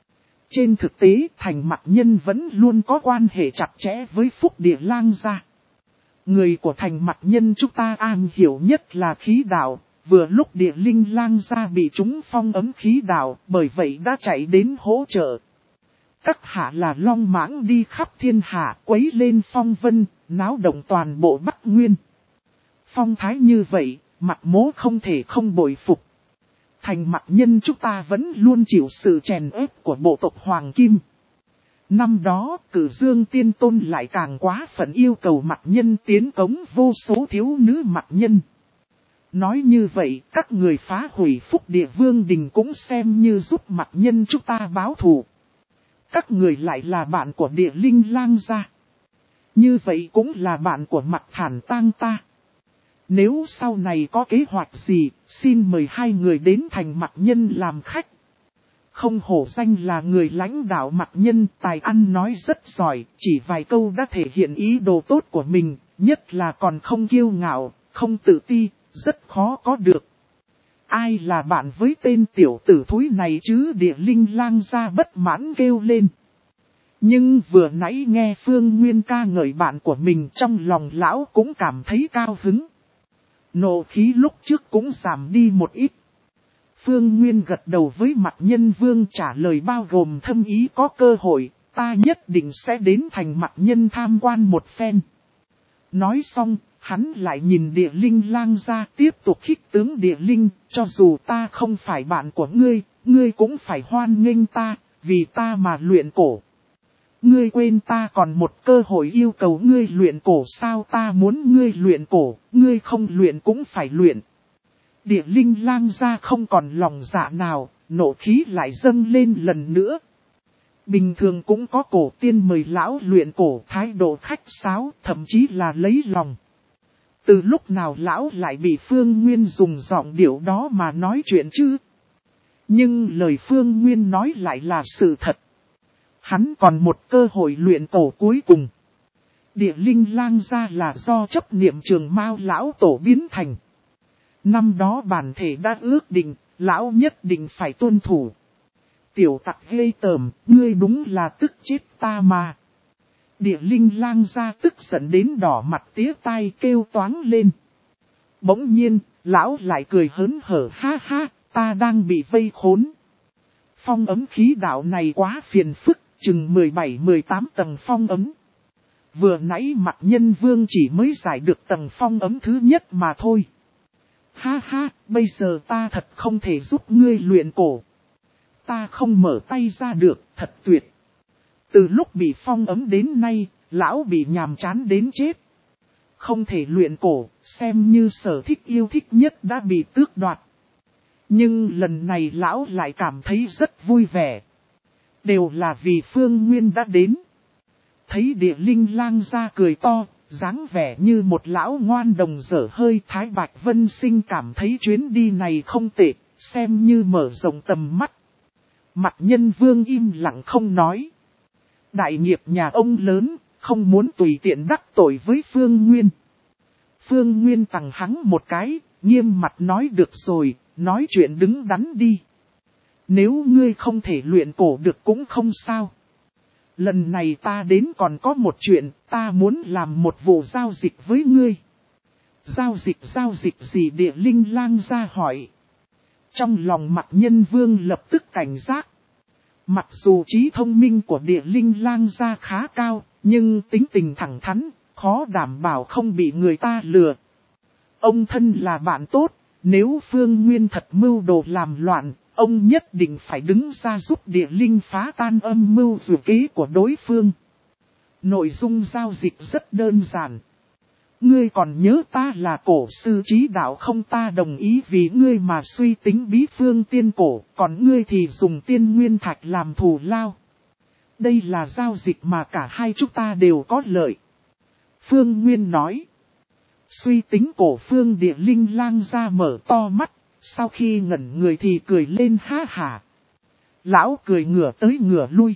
Trên thực tế, thành Mặc Nhân vẫn luôn có quan hệ chặt chẽ với Phúc Địa Lang gia. Người của thành Mặc Nhân chúng ta am hiểu nhất là khí đạo, vừa lúc Địa Linh Lang gia bị chúng phong ấm khí đạo, bởi vậy đã chạy đến hỗ trợ. Các hạ là long mãng đi khắp thiên hạ, quấy lên phong vân, náo động toàn bộ Bắc Nguyên. Phong thái như vậy, Mặc Mỗ không thể không bội phục. Thành Mặc Nhân chúng ta vẫn luôn chịu sự chèn ép của bộ tộc Hoàng Kim. Năm đó, Cử Dương Tiên Tôn lại càng quá phận yêu cầu Mặc Nhân tiến cống vô số thiếu nữ Mặc Nhân. Nói như vậy, các người phá hủy Phúc Địa Vương Đình cũng xem như giúp Mặc Nhân chúng ta báo thù. Các người lại là bạn của Địa Linh Lang gia. Như vậy cũng là bạn của Mặc Thản Tang ta. Nếu sau này có kế hoạch gì, xin mời hai người đến thành Mặc Nhân làm khách. Không hổ danh là người lãnh đạo Mặc Nhân, tài ăn nói rất giỏi, chỉ vài câu đã thể hiện ý đồ tốt của mình, nhất là còn không kiêu ngạo, không tự ti, rất khó có được. Ai là bạn với tên tiểu tử thúi này chứ? Địa Linh Lang gia bất mãn kêu lên. Nhưng vừa nãy nghe Phương Nguyên ca ngợi bạn của mình, trong lòng lão cũng cảm thấy cao hứng. Nộ khí lúc trước cũng giảm đi một ít. Phương Nguyên gật đầu với Mặc Nhân Vương, trả lời bao gồm thâm ý, có cơ hội, ta nhất định sẽ đến thành Mặc Nhân tham quan một phen. Nói xong, hắn lại nhìn Địa Linh Lang gia, tiếp tục khích tướng Địa Linh, cho dù ta không phải bạn của ngươi, ngươi cũng phải hoan nghênh ta, vì ta mà luyện cổ. Ngươi quên ta còn một cơ hội yêu cầu ngươi luyện cổ sao? Ta muốn ngươi luyện cổ, ngươi không luyện cũng phải luyện. Địa Linh Lang gia không còn lòng dạ nào, nộ khí lại dâng lên lần nữa. Bình thường cũng có cổ tiên mời lão luyện cổ, thái độ khách sáo, thậm chí là lấy lòng. Từ lúc nào lão lại bị Phương Nguyên dùng giọng điệu đó mà nói chuyện chứ? Nhưng lời Phương Nguyên nói lại là sự thật. Hắn còn một cơ hội luyện cổ cuối cùng. Địa Linh Lang gia là do chấp niệm Trường Mao lão tổ biến thành. Năm đó bản thể đã ước định, lão nhất định phải tuân thủ. Tiểu tặc ghê tởm, ngươi đúng là tức chết ta mà. Địa Linh Lang gia tức giận đến đỏ mặt tía tai kêu toáng lên. Bỗng nhiên, lão lại cười hớn hở, ha ha, ta đang bị vây khốn. Phong ấm khí đạo này quá phiền phức, chừng mười bảy mười tám tầng phong ấm. Vừa nãy Mặc Nhân Vương chỉ mới giải được tầng phong ấm thứ nhất mà thôi. Ha ha, bây giờ ta thật không thể giúp ngươi luyện cổ. Ta không mở tay ra được, thật tuyệt. Từ lúc bị phong ấm đến nay, lão bị nhàm chán đến chết. Không thể luyện cổ, xem như sở thích yêu thích nhất đã bị tước đoạt. Nhưng lần này lão lại cảm thấy rất vui vẻ. Đều là vì Phương Nguyên đã đến. Thấy Địa Linh Lang gia cười to, dáng vẻ như một lão ngoan đồng dở hơi. Thái Bạch Vân Sinh cảm thấy chuyến đi này không tệ, xem như mở rộng tầm mắt. Mặc Nhân Vương im lặng không nói. Đại nghiệp nhà ông lớn, không muốn tùy tiện đắc tội với Phương Nguyên. Phương Nguyên tặng hắn một cái, nghiêm mặt nói được rồi, nói chuyện đứng đắn đi. Nếu ngươi không thể luyện cổ được cũng không sao. Lần này ta đến còn có một chuyện, ta muốn làm một vụ giao dịch với ngươi. Giao dịch giao dịch gì? Địa Linh Lang gia hỏi. Trong lòng Mặc Nhân Vương lập tức cảnh giác. Mặc dù trí thông minh của Địa Linh Lang gia khá cao, nhưng tính tình thẳng thắn, khó đảm bảo không bị người ta lừa. Ông thân là bạn tốt, nếu Phương Nguyên thật mưu đồ làm loạn, ông nhất định phải đứng ra giúp Địa Linh phá tan âm mưu dù kế của đối phương. Nội dung giao dịch rất đơn giản. Ngươi còn nhớ ta là cổ sư trí đạo không? Ta đồng ý vì ngươi mà suy tính bí phương tiên cổ, còn ngươi thì dùng tiên nguyên thạch làm thù lao. Đây là giao dịch mà cả hai chúng ta đều có lợi. Phương Nguyên nói. Suy tính cổ phương. Địa Linh Lang gia mở to mắt, sau khi ngẩn người thì cười lên ha hả. Lão cười ngửa tới ngửa lui.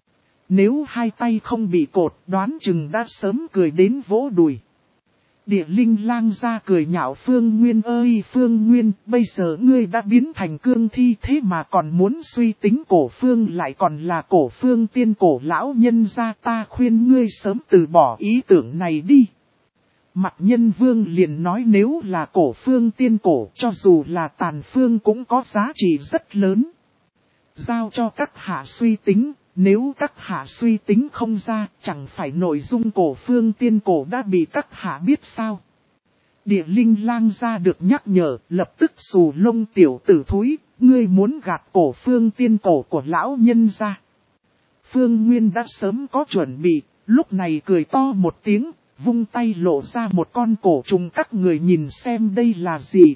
Nếu hai tay không bị cột, đoán chừng đã sớm cười đến vỗ đùi. Địa Linh Lang gia cười nhạo Phương Nguyên ơi Phương Nguyên, bây giờ ngươi đã biến thành cương thi thế mà còn muốn suy tính cổ phương, lại còn là cổ phương tiên cổ. Lão nhân gia, ta khuyên ngươi sớm từ bỏ ý tưởng này đi. Mặc Nhân Vương liền nói nếu là cổ phương tiên cổ, cho dù là tàn phương cũng có giá trị rất lớn. Giao cho các hạ suy tính. Nếu các hạ suy tính không ra, chẳng phải nội dung cổ phương tiên cổ đã bị các hạ biết sao? Địa linh lang ra được nhắc nhở, lập tức xù lông tiểu tử thúi, ngươi muốn gạt cổ Phương tiên cổ của lão nhân ra. Phương Nguyên đã sớm có chuẩn bị, lúc này cười to một tiếng, vung tay lộ ra một con cổ trùng, các người nhìn xem đây là gì.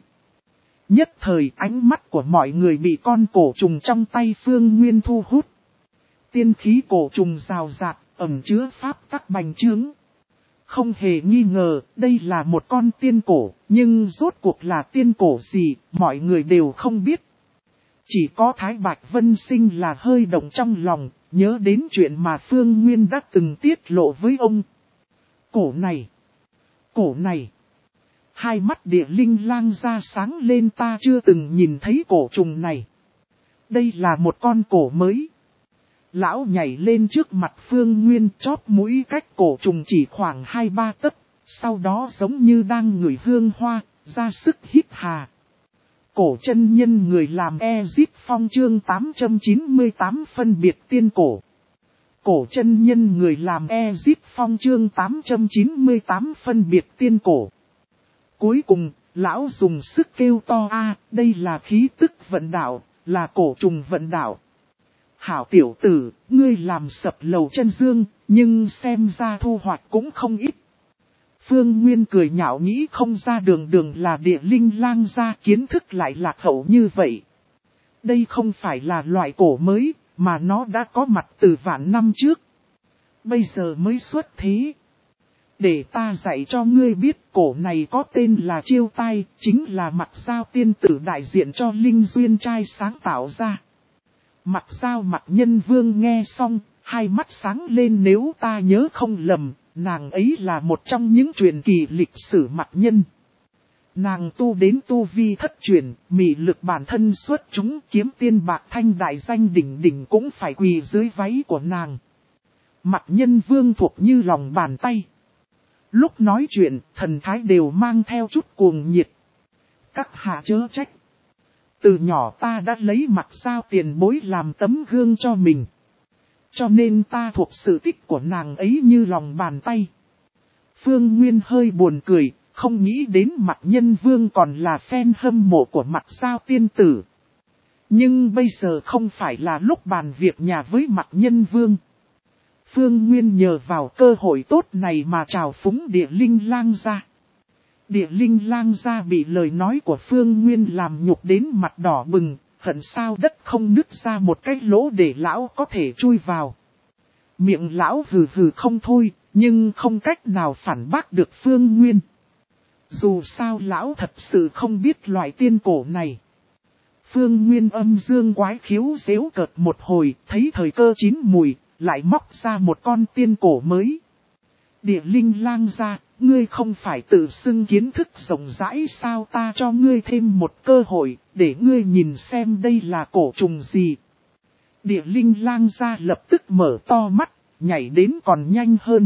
Nhất thời ánh mắt của mọi người bị con cổ trùng trong tay Phương Nguyên thu hút. Tiên khí cổ trùng rào rạt, ẩn chứa pháp các bành trướng. Không hề nghi ngờ, đây là một con tiên cổ, nhưng rốt cuộc là tiên cổ gì, mọi người đều không biết. Chỉ có Thái Bạch Vân Sinh là hơi động trong lòng, nhớ đến chuyện mà Phương Nguyên đã từng tiết lộ với ông. Cổ này, cổ này, hai mắt địa linh lang ra sáng lên, ta chưa từng nhìn thấy cổ trùng này. Đây là một con cổ mới. Lão nhảy lên trước mặt Phương Nguyên, chóp mũi cách cổ trùng chỉ khoảng hai ba tấc, sau đó giống như đang ngửi hương hoa, ra sức hít hà. Cổ chân nhân người làm Ezip Phong chương tám trăm chín mươi tám phân biệt tiên cổ. Cổ chân nhân người làm Ezip Phong chương tám trăm chín mươi tám phân biệt tiên cổ. Cuối cùng, lão dùng sức kêu to a, đây là khí tức vận đạo, là cổ trùng vận đạo. Hảo tiểu tử, ngươi làm sập lầu chân dương, nhưng xem ra thu hoạch cũng không ít. Phương Nguyên cười nhạo, nghĩ không ra đường đường là địa linh lang gia kiến thức lại lạc hậu như vậy. Đây không phải là loại cổ mới, mà nó đã có mặt từ vạn năm trước. Bây giờ mới xuất thế. Để ta dạy cho ngươi biết, cổ này có tên là Chiêu Tai, chính là Mặc Giao tiên tử đại diện cho Linh Duyên trai sáng tạo ra. Mặc Giao Mặc Nhân Vương nghe xong, hai mắt sáng lên, nếu ta nhớ không lầm, nàng ấy là một trong những truyền kỳ lịch sử Mặc Nhân. Nàng tu đến tu vi thất truyền, mị lực bản thân xuất chúng, kiếm tiên bạc thanh đại danh đỉnh đỉnh cũng phải quỳ dưới váy của nàng. Mặc Nhân Vương thuộc như lòng bàn tay. Lúc nói chuyện, thần thái đều mang theo chút cuồng nhiệt. Các hạ chớ trách. Từ nhỏ ta đã lấy Mặc Giao tiền bối làm tấm gương cho mình. Cho nên ta thuộc sự tích của nàng ấy như lòng bàn tay. Phương Nguyên hơi buồn cười, không nghĩ đến Mặc Nhân Vương còn là fan hâm mộ của Mặc Giao tiên tử. Nhưng bây giờ không phải là lúc bàn việc nhà với Mặc Nhân Vương. Phương Nguyên nhờ vào cơ hội tốt này mà trào phúng địa linh lang gia. Địa linh lang gia bị lời nói của Phương Nguyên làm nhục đến mặt đỏ bừng, hận sao đất không nứt ra một cái lỗ để lão có thể chui vào. Miệng lão hừ hừ không thôi, nhưng không cách nào phản bác được Phương Nguyên. Dù sao lão thật sự không biết loại tiên cổ này. Phương Nguyên âm dương quái khiếu giễu cợt một hồi, thấy thời cơ chín mùi, lại móc ra một con tiên cổ mới. Địa linh lang gia, ngươi không phải tự xưng kiến thức rộng rãi sao, ta cho ngươi thêm một cơ hội, để ngươi nhìn xem đây là cổ trùng gì. Địa linh lang gia lập tức mở to mắt, nhảy đến còn nhanh hơn.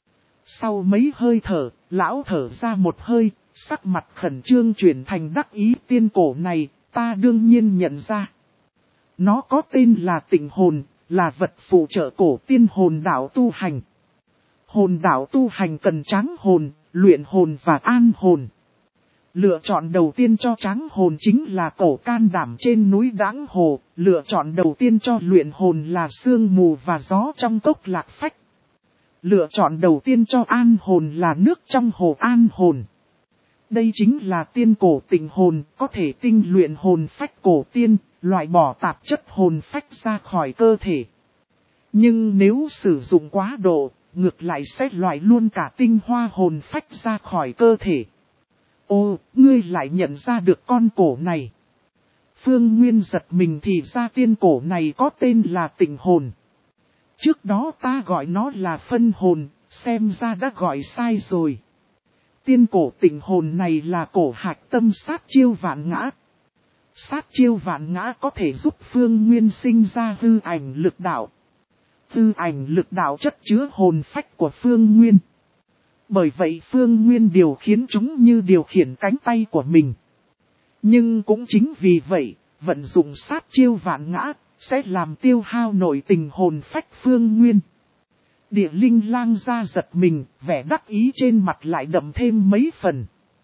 Sau mấy hơi thở, lão thở ra một hơi, sắc mặt khẩn trương chuyển thành đắc ý, tiên cổ này, ta đương nhiên nhận ra. Nó có tên là Tịnh Hồn, là vật phụ trợ cổ tiên hồn đạo tu hành. Hồn đạo tu hành cần tráng hồn, luyện hồn và an hồn. Lựa chọn đầu tiên cho tráng hồn chính là cổ can đảm trên núi Đãng Hồ, lựa chọn đầu tiên cho luyện hồn là sương mù và gió trong cốc Lạc Phách. Lựa chọn đầu tiên cho an hồn là nước trong hồ An Hồn. Đây chính là tiên cổ Tịnh Hồn, có thể tinh luyện hồn phách cổ tiên, loại bỏ tạp chất hồn phách ra khỏi cơ thể. Nhưng nếu sử dụng quá độ, ngược lại sẽ loại luôn cả tinh hoa hồn phách ra khỏi cơ thể. Ô, ngươi lại nhận ra được con cổ này. Phương Nguyên giật mình, thì ra tiên cổ này có tên là Tịnh Hồn. Trước đó ta gọi nó là phân hồn, xem ra đã gọi sai rồi. Tiên cổ Tịnh Hồn này là cổ hạch tâm sát chiêu vạn ngã. Sát chiêu vạn ngã có thể giúp Phương Nguyên sinh ra hư ảnh lực đạo. Hư ảnh lực đạo chất chứa hồn phách của Phương Nguyên. Bởi vậy Phương Nguyên điều khiển chúng như điều khiển cánh tay của mình. Nhưng cũng chính vì vậy, vận dụng sát chiêu vạn ngã, sẽ làm tiêu hao nội tình hồn phách Phương Nguyên. Địa linh lang ra giật mình, vẻ đắc ý trên mặt lại đậm thêm mấy phần.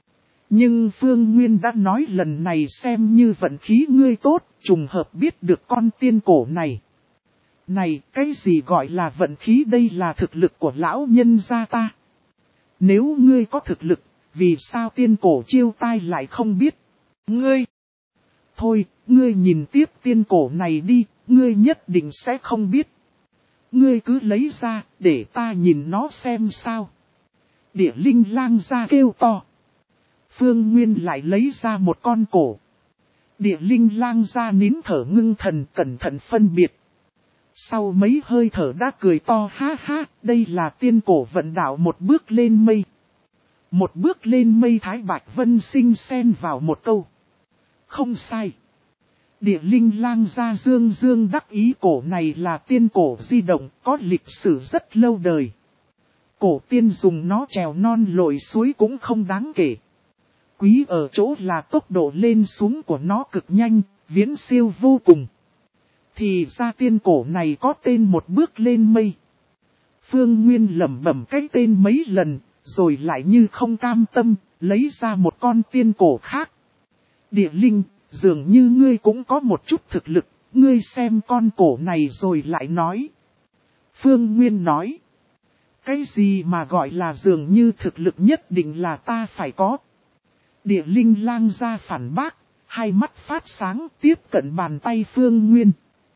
Nhưng Phương Nguyên đã nói lần này xem như vận khí ngươi tốt, trùng hợp biết được con tiên cổ này. Này, cái gì gọi là vận khí, đây là thực lực của lão nhân gia ta. Nếu ngươi có thực lực, vì sao tiên cổ chiêu tai lại không biết? Ngươi! Thôi, ngươi nhìn tiếp tiên cổ này đi, ngươi nhất định sẽ không biết. Ngươi cứ lấy ra, để ta nhìn nó xem sao. Địa linh lang ra kêu to. Phương Nguyên lại lấy ra một con cổ. Địa linh lang ra nín thở ngưng thần cẩn thận phân biệt. Sau mấy hơi thở đã cười to, ha ha, đây là tiên cổ vận đạo một bước lên mây. Một bước lên mây. Thái Bạch Vân Sinh xen vào một câu. Không sai. Địa linh lang ra dương dương đắc ý, cổ này là tiên cổ di động, có lịch sử rất lâu đời. Cổ tiên dùng nó trèo non lội suối cũng không đáng kể. Quý ở chỗ là tốc độ lên xuống của nó cực nhanh, viễn siêu vô cùng. Thì ra tiên cổ này có tên một bước lên mây. Phương Nguyên lẩm bẩm cái tên mấy lần, rồi lại như không cam tâm, lấy ra một con tiên cổ khác. Địa linh, dường như ngươi cũng có một chút thực lực, ngươi xem con cổ này rồi lại nói. Phương Nguyên nói. Cái gì mà gọi là dường như thực lực nhất định là ta phải có. Địa linh lang ra phản bác, hai mắt phát sáng tiếp cận bàn tay Phương Nguyên.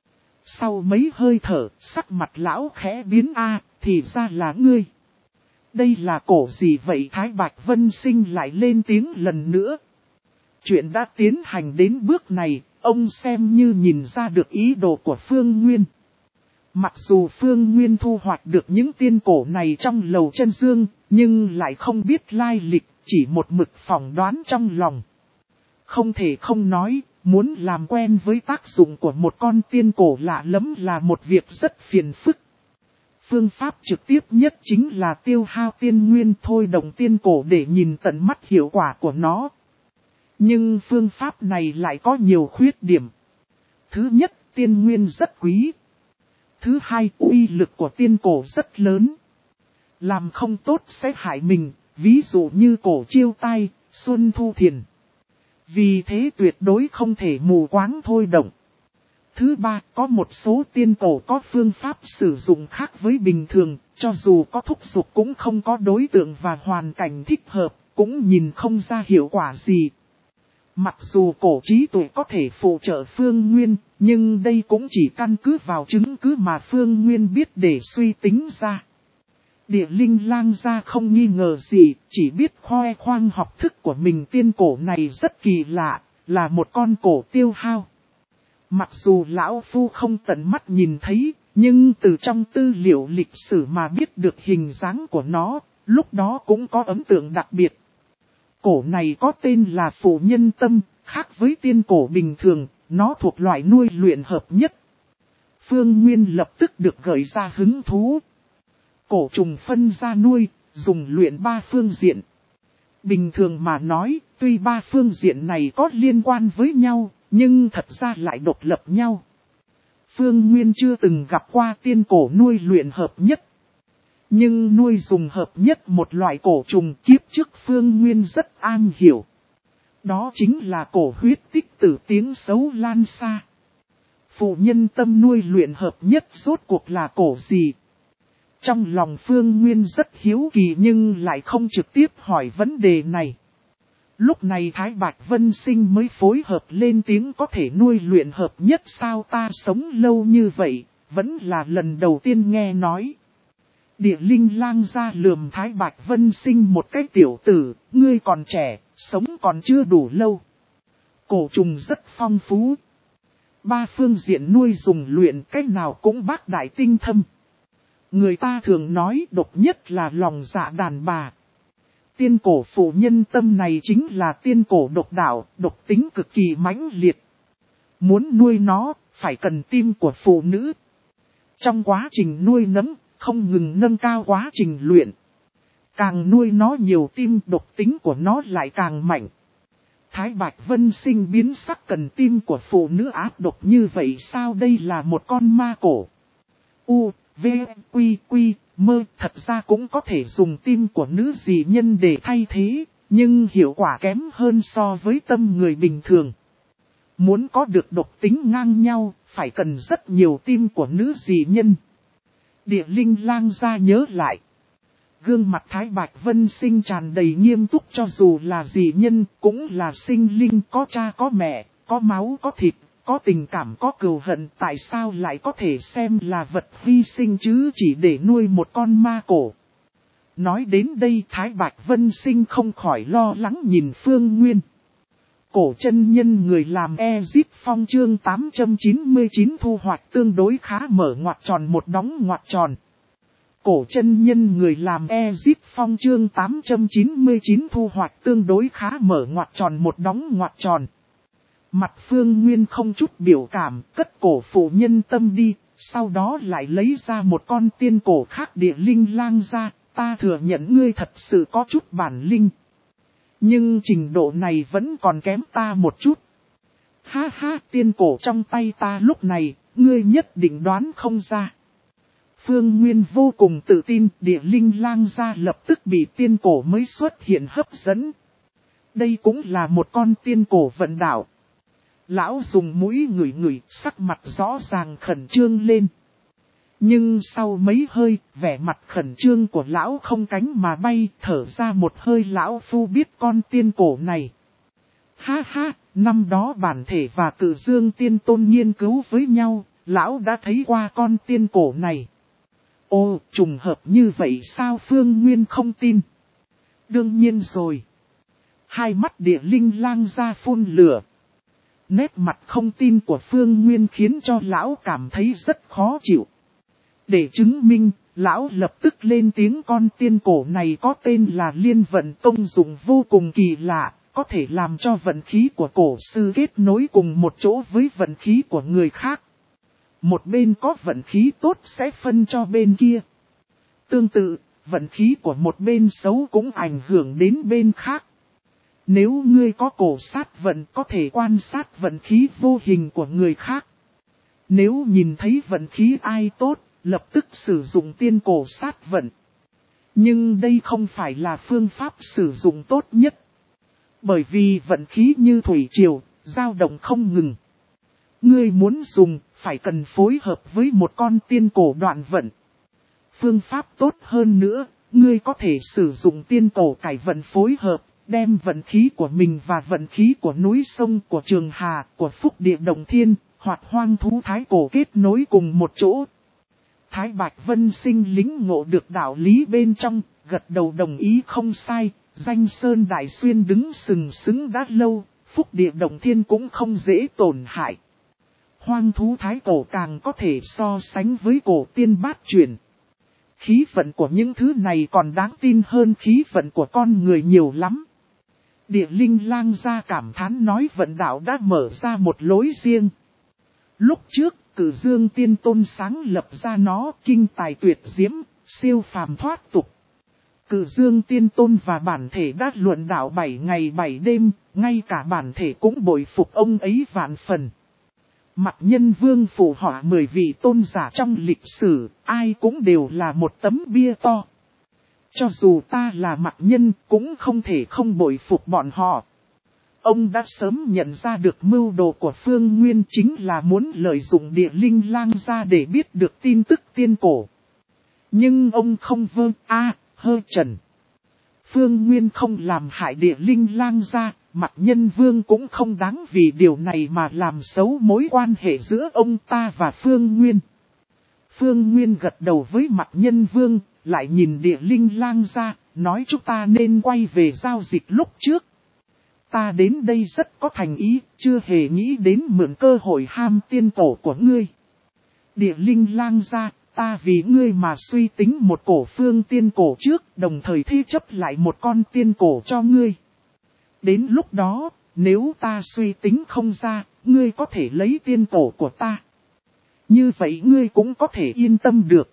Sau mấy hơi thở, sắc mặt lão khẽ biến, a thì ra là ngươi. Đây là cổ gì vậy? Thái Bạch Vân Sinh lại lên tiếng lần nữa. Chuyện đã tiến hành đến bước này, ông xem như nhìn ra được ý đồ của Phương Nguyên. Mặc dù Phương Nguyên thu hoạch được những tiên cổ này trong lầu chân dương, nhưng lại không biết lai lịch, chỉ một mực phỏng đoán trong lòng. Không thể không nói, muốn làm quen với tác dụng của một con tiên cổ lạ lẫm là một việc rất phiền phức. Phương pháp trực tiếp nhất chính là tiêu hao tiên nguyên thôi động tiên cổ để nhìn tận mắt hiệu quả của nó. Nhưng phương pháp này lại có nhiều khuyết điểm. Thứ nhất, tiên nguyên rất quý. Thứ hai, uy lực của tiên cổ rất lớn. Làm không tốt sẽ hại mình, ví dụ như cổ chiêu tai, xuân thu thiền. Vì thế tuyệt đối không thể mù quáng thôi động. Thứ ba, có một số tiên cổ có phương pháp sử dụng khác với bình thường, cho dù có thúc giục cũng không có đối tượng và hoàn cảnh thích hợp, cũng nhìn không ra hiệu quả gì. Mặc dù cổ trí tuệ có thể phụ trợ Phương Nguyên, nhưng đây cũng chỉ căn cứ vào chứng cứ mà Phương Nguyên biết để suy tính ra. Địa linh lang ra không nghi ngờ gì, chỉ biết khoe khoang học thức của mình. Tiên cổ này rất kỳ lạ, là một con cổ tiêu hao. Mặc dù lão phu không tận mắt nhìn thấy, nhưng từ trong tư liệu lịch sử mà biết được hình dáng của nó, lúc đó cũng có ấn tượng đặc biệt. Cổ này có tên là Phụ Nhân Tâm, khác với tiên cổ bình thường, nó thuộc loại nuôi luyện hợp nhất. Phương Nguyên lập tức được gợi ra hứng thú. Cổ trùng phân ra nuôi, dùng luyện ba phương diện. Bình thường mà nói, tuy ba phương diện này có liên quan với nhau, nhưng thật ra lại độc lập nhau. Phương Nguyên chưa từng gặp qua tiên cổ nuôi luyện hợp nhất. Nhưng nuôi dùng hợp nhất một loại cổ trùng kiếp trước Phương Nguyên rất an hiểu. Đó chính là cổ huyết tích tử tiếng xấu lan xa. Phụ Nhân Tâm nuôi luyện hợp nhất rốt cuộc là cổ gì? Trong lòng Phương Nguyên rất hiếu kỳ nhưng lại không trực tiếp hỏi vấn đề này. Lúc này Thái Bạch Vân Sinh mới phối hợp lên tiếng, có thể nuôi luyện hợp nhất sao? Ta sống lâu như vậy, vẫn là lần đầu tiên nghe nói. Địa linh lang ra lườm Thái Bạch Vân Sinh một cái, tiểu tử, ngươi còn trẻ, sống còn chưa đủ lâu. Cổ trùng rất phong phú. Ba phương diện nuôi dùng luyện cách nào cũng bác đại tinh thâm. Người ta thường nói độc nhất là lòng dạ đàn bà. Tiên cổ Phụ Nhân Tâm này chính là tiên cổ độc đạo, độc tính cực kỳ mãnh liệt. Muốn nuôi nó, phải cần tim của phụ nữ. Trong quá trình nuôi nấng, không ngừng nâng cao quá trình luyện. Càng nuôi nó nhiều tim, độc tính của nó lại càng mạnh. Thái Bạch Vân Sinh biến sắc, cần tim của phụ nữ ác độc như vậy sao? Đây là một con ma cổ. U, V, Quy, Quy, Mơ, thật ra cũng có thể dùng tim của nữ dị nhân để thay thế, Nhưng hiệu quả kém hơn so với tâm người bình thường. Muốn có được độc tính ngang nhau, phải cần rất nhiều tim của nữ dị nhân. Địa linh lang ra nhớ lại. Gương mặt Thái Bạch Vân Sinh tràn đầy nghiêm túc, cho dù là dị nhân, cũng là sinh linh, có cha có mẹ, có máu có thịt, có tình cảm có cừu hận. Tại sao lại có thể xem là vật hy sinh chứ chỉ để nuôi một con ma cổ? Nói đến đây Thái Bạch Vân Sinh không khỏi lo lắng nhìn Phương Nguyên. Cổ chân nhân người làm Ezip Phong chương tám trăm chín mươi chín thu hoạch tương đối khá mở ngoặc tròn một đóng ngoặc tròn. Cổ chân nhân người làm Ezip Phong chương tám trăm chín mươi chín thu hoạch tương đối khá mở ngoặc tròn một đóng ngoặc tròn. Mặt Phương Nguyên không chút biểu cảm, cất cổ phụ nhân tâm đi, sau đó lại lấy ra một con tiên cổ khác địa linh lang ra, ta thừa nhận ngươi thật sự có chút bản linh. Nhưng trình độ này vẫn còn kém ta một chút. Ha ha, tiên cổ trong tay ta lúc này, ngươi nhất định đoán không ra. Phương Nguyên vô cùng tự tin, địa linh lang ra lập tức bị tiên cổ mới xuất hiện hấp dẫn. Đây cũng là một con tiên cổ vận đạo. Lão dùng mũi ngửi ngửi, sắc mặt rõ ràng khẩn trương lên. Nhưng sau mấy hơi, vẻ mặt khẩn trương của lão không cánh mà bay, thở ra một hơi. Lão phu biết con tiên cổ này. Ha ha, năm đó bản thể và Cự Dương Tiên Tôn nghiên cứu với nhau, lão đã thấy qua con tiên cổ này. Ồ, trùng hợp như vậy sao? Phương Nguyên không tin. Đương nhiên rồi. Hai mắt địa linh lang ra phun lửa. Nét mặt không tin của Phương Nguyên khiến cho lão cảm thấy rất khó chịu. Để chứng minh, lão lập tức lên tiếng con tiên cổ này có tên là Liên Vận, công dụng vô cùng kỳ lạ, có thể làm cho vận khí của cổ sư kết nối cùng một chỗ với vận khí của người khác. Một bên có vận khí tốt sẽ phân cho bên kia. Tương tự, vận khí của một bên xấu cũng ảnh hưởng đến bên khác. Nếu ngươi có cổ sát vận có thể quan sát vận khí vô hình của người khác. Nếu nhìn thấy vận khí ai tốt, lập tức sử dụng tiên cổ sát vận. Nhưng đây không phải là phương pháp sử dụng tốt nhất. Bởi vì vận khí như thủy triều, dao động không ngừng. Ngươi muốn dùng, phải cần phối hợp với một con tiên cổ đoạn vận. Phương pháp tốt hơn nữa, ngươi có thể sử dụng tiên cổ cải vận phối hợp, đem vận khí của mình và vận khí của núi sông, của Trường Hà, của Phúc Địa Động Thiên, hoặc hoang thú thái cổ kết nối cùng một chỗ. Thái Bạch Vân Sinh lính ngộ được đạo lý bên trong, gật đầu đồng ý không sai, danh sơn đại xuyên đứng sừng sững đã lâu, Phúc Địa Động Thiên cũng không dễ tổn hại. Hoang thú thái cổ càng có thể so sánh với cổ tiên bát chuyển. Khí vận của những thứ này còn đáng tin hơn khí vận của con người nhiều lắm. Địa linh lang ra cảm thán nói vận đạo đã mở ra một lối riêng. Lúc trước, Cự Dương Tiên Tôn sáng lập ra nó kinh tài tuyệt diễm, siêu phàm thoát tục. Cự Dương Tiên Tôn và bản thể đã luận đạo bảy ngày bảy đêm, ngay cả bản thể cũng bội phục ông ấy vạn phần. Mặc Nhân Vương phù họa mười vị tôn giả trong lịch sử, ai cũng đều là một tấm bia to. Cho dù ta là Mặc Nhân cũng không thể không bội phục bọn họ. Ông đã sớm nhận ra được mưu đồ của Phương Nguyên chính là muốn lợi dụng địa linh lang ra để biết được tin tức tiên cổ. Nhưng ông không vơ a à, hơ trần. Phương Nguyên không làm hại địa linh lang ra, Mặc Nhân Vương cũng không đáng vì điều này mà làm xấu mối quan hệ giữa ông ta và Phương Nguyên. Phương Nguyên gật đầu với Mặc Nhân Vương, lại nhìn địa linh lang ra, nói chúng ta nên quay về giao dịch lúc trước. Ta đến đây rất có thành ý, chưa hề nghĩ đến mượn cơ hội ham tiên cổ của ngươi. Địa linh lang ra, ta vì ngươi mà suy tính một cổ phương tiên cổ trước, đồng thời thi chấp lại một con tiên cổ cho ngươi. Đến lúc đó, nếu ta suy tính không ra, ngươi có thể lấy tiên cổ của ta. Như vậy ngươi cũng có thể yên tâm được.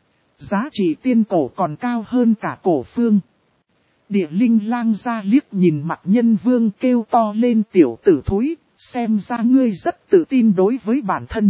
Giá trị tiên cổ còn cao hơn cả cổ phương. Địa linh lang ra liếc nhìn Mặc Nhân Vương kêu to lên tiểu tử thúi, xem ra ngươi rất tự tin đối với bản thân.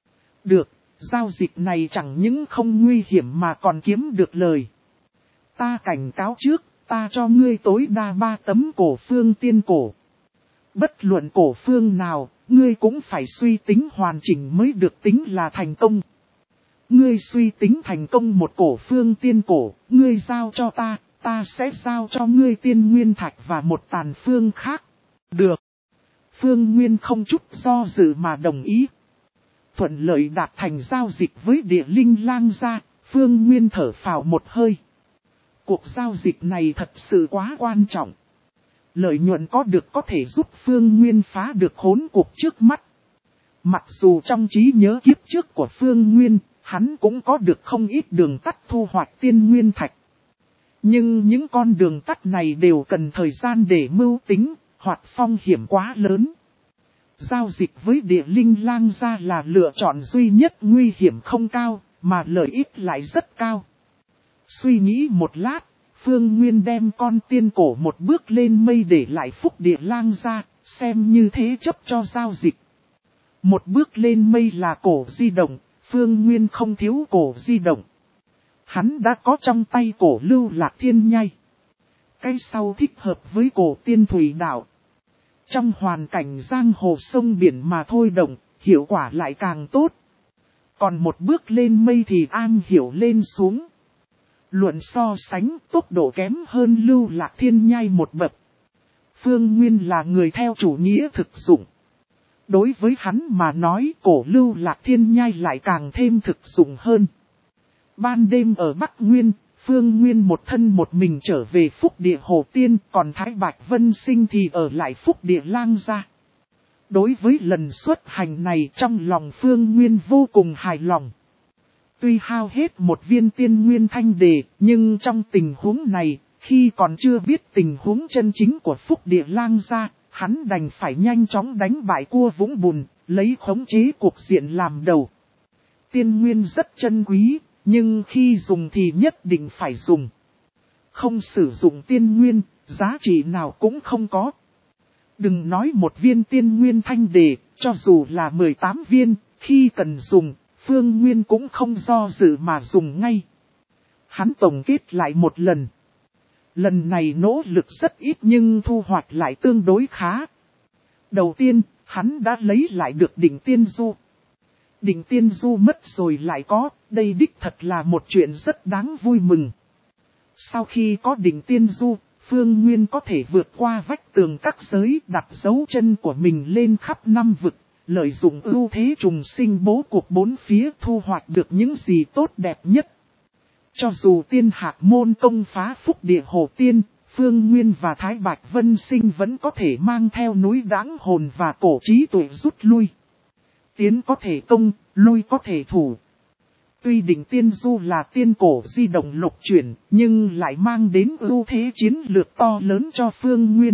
Được, giao dịch này chẳng những không nguy hiểm mà còn kiếm được lời. Ta cảnh cáo trước, ta cho ngươi tối đa ba tấm cổ phương tiên cổ. Bất luận cổ phương nào, ngươi cũng phải suy tính hoàn chỉnh mới được tính là thành công. Ngươi suy tính thành công một cổ phương tiên cổ, ngươi giao cho ta, ta sẽ giao cho ngươi tiên nguyên thạch và một tàn phương khác. Được. Phương Nguyên không chút do dự mà đồng ý. Thuận lợi đạt thành giao dịch với địa linh lang gia, Phương Nguyên thở phào một hơi. Cuộc giao dịch này thật sự quá quan trọng. Lợi nhuận có được có thể giúp Phương Nguyên phá được khốn cuộc trước mắt. Mặc dù trong trí nhớ kiếp trước của Phương Nguyên, hắn cũng có được không ít đường tắt thu hoạch tiên nguyên thạch. Nhưng những con đường tắt này đều cần thời gian để mưu tính, hoặc phong hiểm quá lớn. Giao dịch với địa linh lang gia là lựa chọn duy nhất nguy hiểm không cao, mà lợi ích lại rất cao. Suy nghĩ một lát, Phương Nguyên đem con tiên cổ một bước lên mây để lại phúc địa lang gia, xem như thế chấp cho giao dịch. Một bước lên mây là cổ di động, Phương Nguyên không thiếu cổ di động. Hắn đã có trong tay cổ lưu lạc thiên nhai. Cái sau thích hợp với cổ tiên thủy đạo. Trong hoàn cảnh giang hồ sông biển mà thôi động, hiệu quả lại càng tốt. Còn một bước lên mây thì an hiểu lên xuống. Luận so sánh tốc độ kém hơn lưu lạc thiên nhai một bậc. Phương Nguyên là người theo chủ nghĩa thực dụng. Đối với hắn mà nói cổ lưu lạc thiên nhai lại càng thêm thực dụng hơn. Ban đêm ở Bắc Nguyên, Phương Nguyên một thân một mình trở về phúc địa Hồ Tiên, còn Thái Bạch Vân Sinh thì ở lại phúc địa lang gia. Đối với lần xuất hành này trong lòng Phương Nguyên vô cùng hài lòng. Tuy hao hết một viên tiên nguyên thanh đề, nhưng trong tình huống này, khi còn chưa biết tình huống chân chính của phúc địa lang gia, hắn đành phải nhanh chóng đánh bại cua Vũng Bùn, lấy khống chế cuộc diện làm đầu. Tiên nguyên rất chân quý, nhưng khi dùng thì nhất định phải dùng. Không sử dụng tiên nguyên, giá trị nào cũng không có. Đừng nói một viên tiên nguyên thanh đề, cho dù là mười tám viên, khi cần dùng, Phương Nguyên cũng không do dự mà dùng ngay. Hắn tổng kết lại một lần. Lần này nỗ lực rất ít nhưng thu hoạch lại tương đối khá. Đầu tiên, hắn đã lấy lại được đỉnh tiên du. Đỉnh tiên du mất rồi lại có, đây đích thật là một chuyện rất đáng vui mừng. Sau khi có đỉnh tiên du, Phương Nguyên có thể vượt qua vách tường các giới, đặt dấu chân của mình lên khắp năm vực, lợi dụng ưu thế trùng sinh bố cục bốn phía thu hoạch được những gì tốt đẹp nhất. Cho dù tiên hạc môn công phá phúc địa Hồ Tiên, Phương Nguyên và Thái Bạch Vân Sinh vẫn có thể mang theo núi đáng hồn và cổ trí tuệ rút lui. Tiến có thể công, lui có thể thủ. Tuy đỉnh tiên du là tiên cổ di động lục chuyển, nhưng lại mang đến ưu thế chiến lược to lớn cho Phương Nguyên.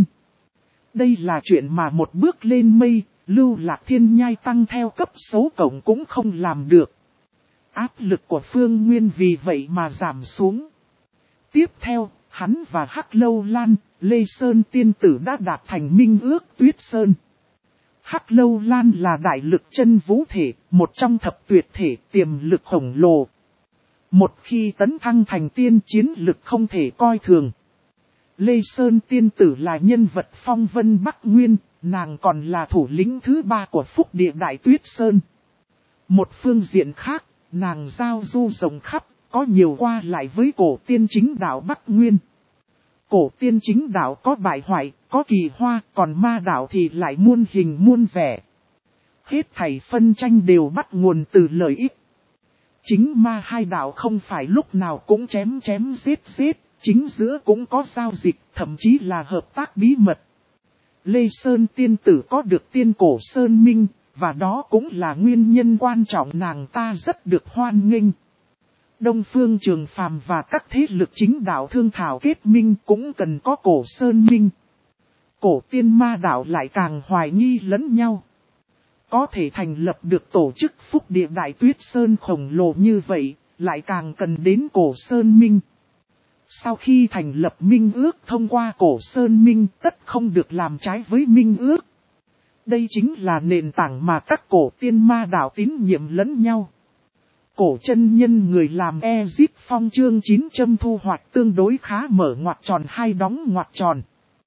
Đây là chuyện mà một bước lên mây, lưu lạc thiên nhai tăng theo cấp số cộng cũng không làm được. Áp lực của Phương Nguyên vì vậy mà giảm xuống. Tiếp theo, hắn và Hắc Lâu Lan, Lê Sơn tiên tử đã đạt thành minh ước Tuyết Sơn. Hắc Lâu Lan là đại lực chân vũ thể, một trong thập tuyệt thể tiềm lực khổng lồ. Một khi tấn thăng thành tiên chiến lực không thể coi thường. Lê Sơn tiên tử là nhân vật phong vân Bắc Nguyên, nàng còn là thủ lĩnh thứ ba của phúc địa Đại Tuyết Sơn. Một phương diện khác, nàng giao du rộng khắp, có nhiều qua lại với cổ tiên chính đạo Bắc Nguyên. Cổ tiên chính đạo có bại hoại, có kỳ hoa, còn ma đạo thì lại muôn hình muôn vẻ. Hết thảy phân tranh đều bắt nguồn từ lợi ích. Chính ma hai đạo không phải lúc nào cũng chém chém giết giết, chính giữa cũng có giao dịch, thậm chí là hợp tác bí mật. Lê Sơn tiên tử có được tiên cổ Sơn Minh, và đó cũng là nguyên nhân quan trọng nàng ta rất được hoan nghênh. Đông Phương Trường Phàm và các thế lực chính đạo thương thảo kết minh cũng cần có cổ Sơn Minh. Cổ tiên ma đạo lại càng hoài nghi lẫn nhau. Có thể thành lập được tổ chức phúc địa Đại Tuyết Sơn khổng lồ như vậy, lại càng cần đến cổ Sơn Minh. Sau khi thành lập minh ước thông qua cổ Sơn Minh tất không được làm trái với minh ước. Đây chính là nền tảng mà các cổ tiên ma đạo tín nhiệm lẫn nhau. Cổ chân nhân người làm Exit Phong chương chín châm thu hoạch tương đối khá mở ngoặc tròn hai đóng ngoặc tròn.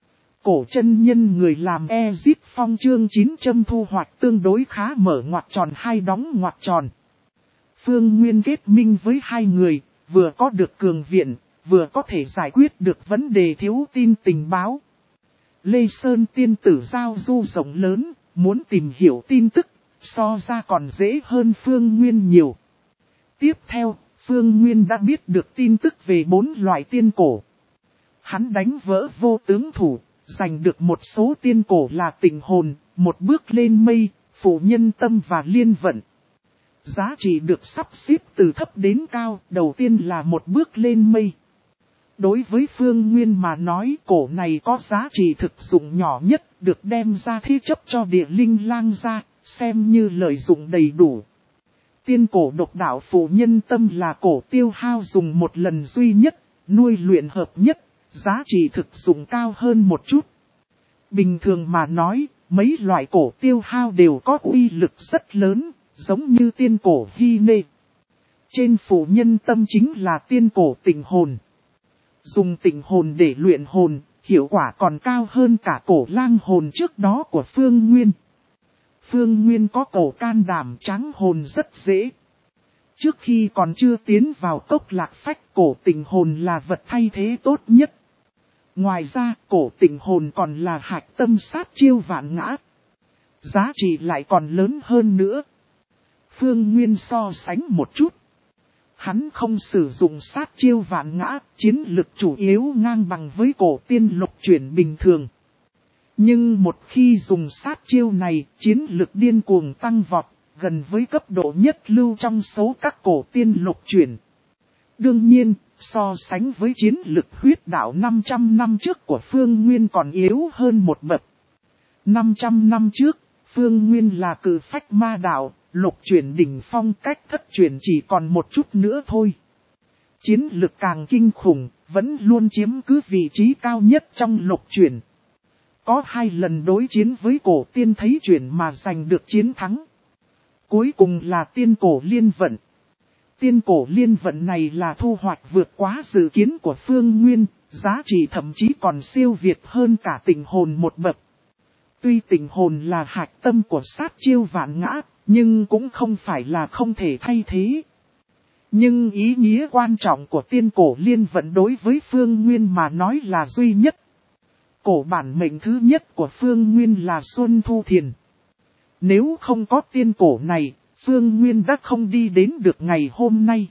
Cổ chân nhân người làm Exit Phong chương chín châm thu hoạch tương đối khá mở ngoặc tròn hai đóng ngoặc tròn. Phương Nguyên kết minh với hai người, vừa có được cường viện, vừa có thể giải quyết được vấn đề thiếu tin tình báo. Lê Sơn tiên tử giao du rộng lớn, muốn tìm hiểu tin tức, so ra còn dễ hơn Phương Nguyên nhiều. Tiếp theo, Phương Nguyên đã biết được tin tức về bốn loại tiên cổ. Hắn đánh vỡ vô tướng thủ, giành được một số tiên cổ là tịnh hồn, một bước lên mây, phụ nhân tâm và liên vận. Giá trị được sắp xếp từ thấp đến cao, đầu tiên là một bước lên mây. Đối với Phương Nguyên mà nói cổ này có giá trị thực dụng nhỏ nhất, được đem ra thế chấp cho địa linh lang ra, xem như lợi dụng đầy đủ. Tiên cổ độc đạo phụ nhân tâm là cổ tiêu hao dùng một lần duy nhất, nuôi luyện hợp nhất, giá trị thực dụng cao hơn một chút. Bình thường mà nói, mấy loại cổ tiêu hao đều có uy lực rất lớn, giống như tiên cổ Hy Nê. Trên phụ nhân tâm chính là tiên cổ tịnh hồn. Dùng tịnh hồn để luyện hồn, hiệu quả còn cao hơn cả cổ lang hồn trước đó của Phương Nguyên. Phương Nguyên có cổ can đảm tráng hồn rất dễ. Trước khi còn chưa tiến vào cốc lạc phách, cổ tịnh hồn là vật thay thế tốt nhất. Ngoài ra, cổ tịnh hồn còn là hạch tâm sát chiêu vạn ngã. Giá trị lại còn lớn hơn nữa. Phương Nguyên so sánh một chút. Hắn không sử dụng sát chiêu vạn ngã, chiến lực chủ yếu ngang bằng với cổ tiên lục chuyển bình thường. Nhưng một khi dùng sát chiêu này, chiến lực điên cuồng tăng vọt, gần với cấp độ nhất lưu trong số các cổ tiên lục chuyển. Đương nhiên, so sánh với chiến lực huyết đạo năm trăm năm trước của Phương Nguyên còn yếu hơn một bậc. năm trăm năm trước, Phương Nguyên là cử phách ma đạo, lục chuyển đỉnh phong, cách thất chuyển chỉ còn một chút nữa thôi. Chiến lực càng kinh khủng, vẫn luôn chiếm cứ vị trí cao nhất trong lục chuyển. Có hai lần đối chiến với cổ tiên thấy chuyển mà giành được chiến thắng. Cuối cùng là tiên cổ liên vận. Tiên cổ liên vận này là thu hoạch vượt quá dự kiến của Phương Nguyên, giá trị thậm chí còn siêu việt hơn cả tịnh hồn một bậc. Tuy tịnh hồn là hạch tâm của sát chiêu vạn ngã, nhưng cũng không phải là không thể thay thế. Nhưng ý nghĩa quan trọng của tiên cổ liên vận đối với Phương Nguyên mà nói là duy nhất. Cổ bản mệnh thứ nhất của Phương Nguyên là Xuân Thu Thiền. Nếu không có tiên cổ này, Phương Nguyên đã không đi đến được ngày hôm nay.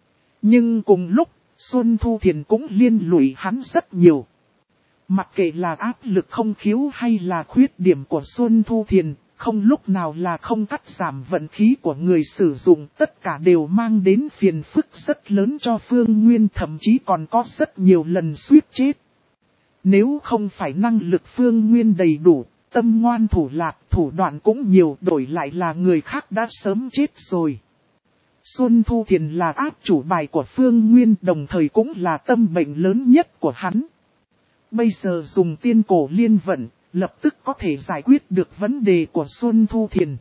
Nhưng cùng lúc, Xuân Thu Thiền cũng liên lụy hắn rất nhiều. Mặc kệ là áp lực không khiếu hay là khuyết điểm của Xuân Thu Thiền, không lúc nào là không cắt giảm vận khí của người sử dụng, tất cả đều mang đến phiền phức rất lớn cho Phương Nguyên, thậm chí còn có rất nhiều lần suýt chết. Nếu không phải năng lực Phương Nguyên đầy đủ, tâm ngoan thủ lạc, thủ đoạn cũng nhiều, đổi lại là người khác đã sớm chết rồi. Xuân Thu Thiền là áp chủ bài của Phương Nguyên, đồng thời cũng là tâm bệnh lớn nhất của hắn. Bây giờ dùng tiên cổ liên vận, lập tức có thể giải quyết được vấn đề của Xuân Thu Thiền.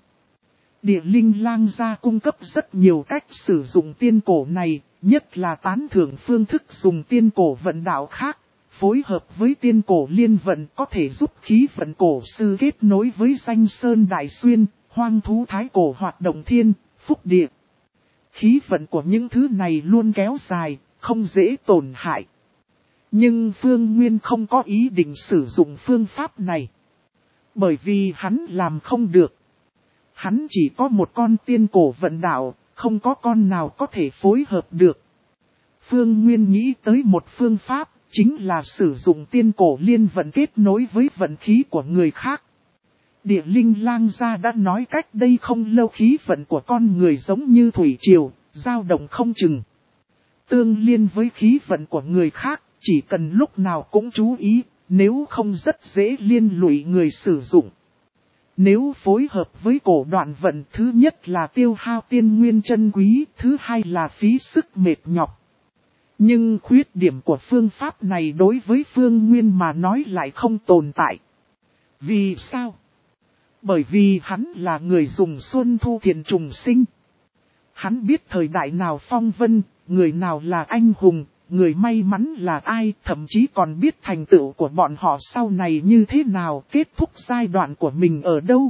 Địa linh lang gia cung cấp rất nhiều cách sử dụng tiên cổ này, nhất là tán thưởng phương thức dùng tiên cổ vận đạo khác. Phối hợp với tiên cổ liên vận có thể giúp khí vận cổ sư kết nối với danh sơn đại xuyên, hoang thú thái cổ hoạt động thiên, phúc địa. Khí vận của những thứ này luôn kéo dài, không dễ tổn hại. Nhưng Phương Nguyên không có ý định sử dụng phương pháp này. Bởi vì hắn làm không được. Hắn chỉ có một con tiên cổ vận đạo, không có con nào có thể phối hợp được. Phương Nguyên nghĩ tới một phương pháp, chính là sử dụng tiên cổ liên vận kết nối với vận khí của người khác. Địa linh lang gia đã nói cách đây không lâu khí vận của con người giống như thủy triều, dao động không chừng. Tương liên với khí vận của người khác, chỉ cần lúc nào cũng chú ý, nếu không rất dễ liên lụy người sử dụng. Nếu phối hợp với cổ đoạn vận, thứ nhất là tiêu hao tiên nguyên chân quý, thứ hai là phí sức mệt nhọc. Nhưng khuyết điểm của phương pháp này đối với Phương Nguyên mà nói lại không tồn tại. Vì sao? Bởi vì hắn là người dùng Xuân Thu Thiền trùng sinh. Hắn biết thời đại nào phong vân, người nào là anh hùng, người may mắn là ai, thậm chí còn biết thành tựu của bọn họ sau này như thế nào, kết thúc giai đoạn của mình ở đâu.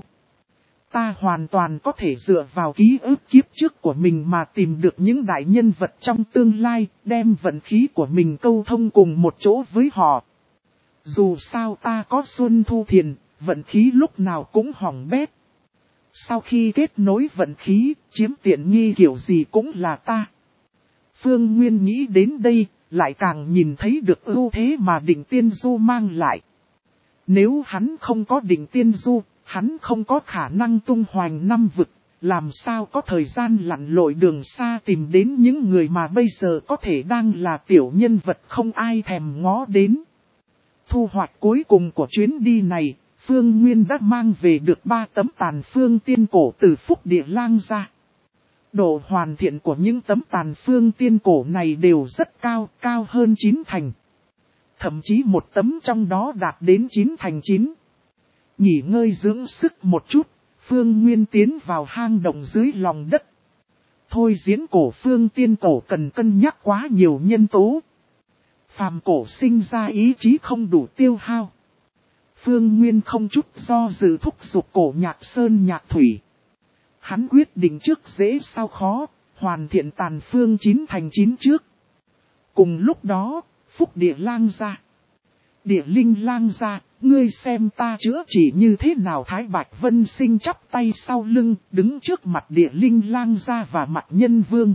Ta hoàn toàn có thể dựa vào ký ức kiếp trước của mình mà tìm được những đại nhân vật trong tương lai, đem vận khí của mình câu thông cùng một chỗ với họ. Dù sao ta có Xuân Thu Thiền, vận khí lúc nào cũng hỏng bét. Sau khi kết nối vận khí, chiếm tiện nghi kiểu gì cũng là ta. Phương Nguyên nghĩ đến đây, lại càng nhìn thấy được ưu thế mà Định Tiên Du mang lại. Nếu hắn không có Định Tiên Du, hắn không có khả năng tung hoành năm vực, làm sao có thời gian lặn lội đường xa tìm đến những người mà bây giờ có thể đang là tiểu nhân vật không ai thèm ngó đến. Thu hoạch cuối cùng của chuyến đi này, Phương Nguyên đã mang về được ba tấm tàn phương tiên cổ từ Phúc Địa Lang ra. Độ hoàn thiện của những tấm tàn phương tiên cổ này đều rất cao, cao hơn chín thành. Thậm chí một tấm trong đó đạt đến chín thành chín. Nghỉ ngơi dưỡng sức một chút, Phương Nguyên tiến vào hang động dưới lòng đất. Thôi diễn cổ phương tiên cổ cần cân nhắc quá nhiều nhân tố. Phàm cổ sinh ra ý chí không đủ tiêu hao. Phương Nguyên không chút do dự thúc giục cổ nhạc sơn nhạc thủy. Hắn quyết định trước dễ sau khó, hoàn thiện tàn phương chín thành chín trước. Cùng lúc đó, Phúc Địa Lang ra. Địa Linh Lang ra, ngươi xem ta chữa trị như thế nào. Thái Bạch Vân Sinh chắp tay sau lưng, đứng trước mặt Địa Linh Lang ra và mặt Nhân Vương.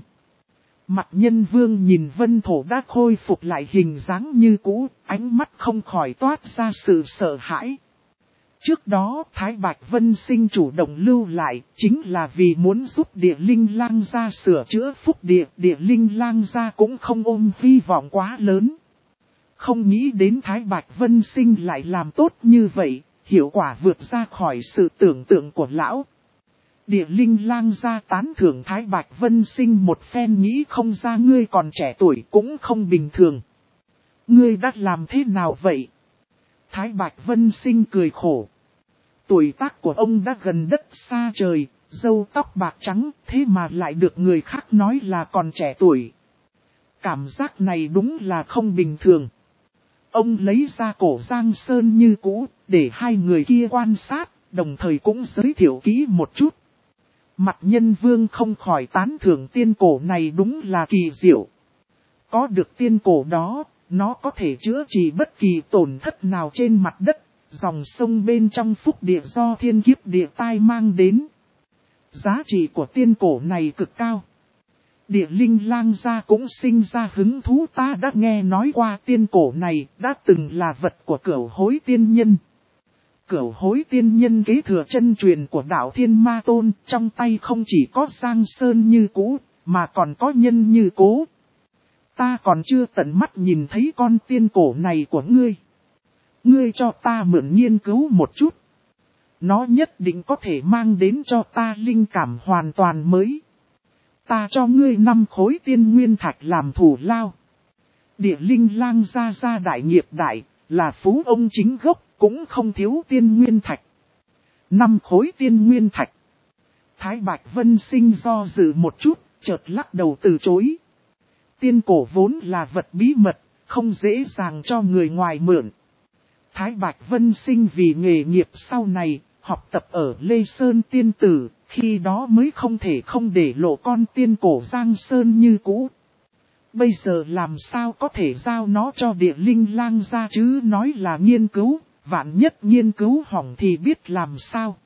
Mặt Nhân Vương nhìn Vân Thổ đã khôi phục lại hình dáng như cũ, ánh mắt không khỏi toát ra sự sợ hãi. Trước đó Thái Bạch Vân Sinh chủ động lưu lại, chính là vì muốn giúp Địa Linh Lang gia sửa chữa phúc địa. Địa Linh Lang gia cũng không ôm hy vọng quá lớn. Không nghĩ đến Thái Bạch Vân Sinh lại làm tốt như vậy, hiệu quả vượt ra khỏi sự tưởng tượng của lão. Địa Linh Lang gia tán thưởng Thái Bạch Vân Sinh một phen, nghĩ không ra ngươi còn trẻ tuổi cũng không bình thường. Ngươi đã làm thế nào vậy? Thái Bạch Vân Sinh cười khổ. Tuổi tác của ông đã gần đất xa trời, râu tóc bạc trắng, thế mà lại được người khác nói là còn trẻ tuổi. Cảm giác này đúng là không bình thường. Ông lấy ra cổ Giang Sơn như cũ, để hai người kia quan sát, đồng thời cũng giới thiệu kỹ một chút. Mặt Nhân Vương không khỏi tán thưởng tiên cổ này đúng là kỳ diệu. Có được tiên cổ đó, nó có thể chữa trị bất kỳ tổn thất nào trên mặt đất, dòng sông bên trong phúc địa do thiên kiếp địa tai mang đến. Giá trị của tiên cổ này cực cao. Địa Linh Lang gia cũng sinh ra hứng thú. Ta đã nghe nói qua tiên cổ này đã từng là vật của Cửu Hối Tiên Nhân. Cửu Hối Tiên Nhân kế thừa chân truyền của đạo Thiên Ma Tôn, trong tay không chỉ có Giang Sơn như cũ, mà còn có nhân như cố. Ta còn chưa tận mắt nhìn thấy con tiên cổ này của ngươi. Ngươi cho ta mượn nghiên cứu một chút. Nó nhất định có thể mang đến cho ta linh cảm hoàn toàn mới. Ta cho ngươi năm khối tiên nguyên thạch làm thủ lao. Địa Linh Lang gia gia đại nghiệp đại, là phú ông chính gốc, cũng không thiếu tiên nguyên thạch. Năm khối tiên nguyên thạch. Thái Bạch Vân Sinh do dự một chút, chợt lắc đầu từ chối. Tiên cổ vốn là vật bí mật, không dễ dàng cho người ngoài mượn. Thái Bạch Vân Sinh vì nghề nghiệp sau này, học tập ở Lê Sơn Tiên Tử, khi đó mới không thể không để lộ con tiên cổ Giang Sơn như cũ. Bây giờ làm sao có thể giao nó cho Địa Linh Lang gia chứ, nói là nghiên cứu, vạn nhất nghiên cứu hỏng thì biết làm sao.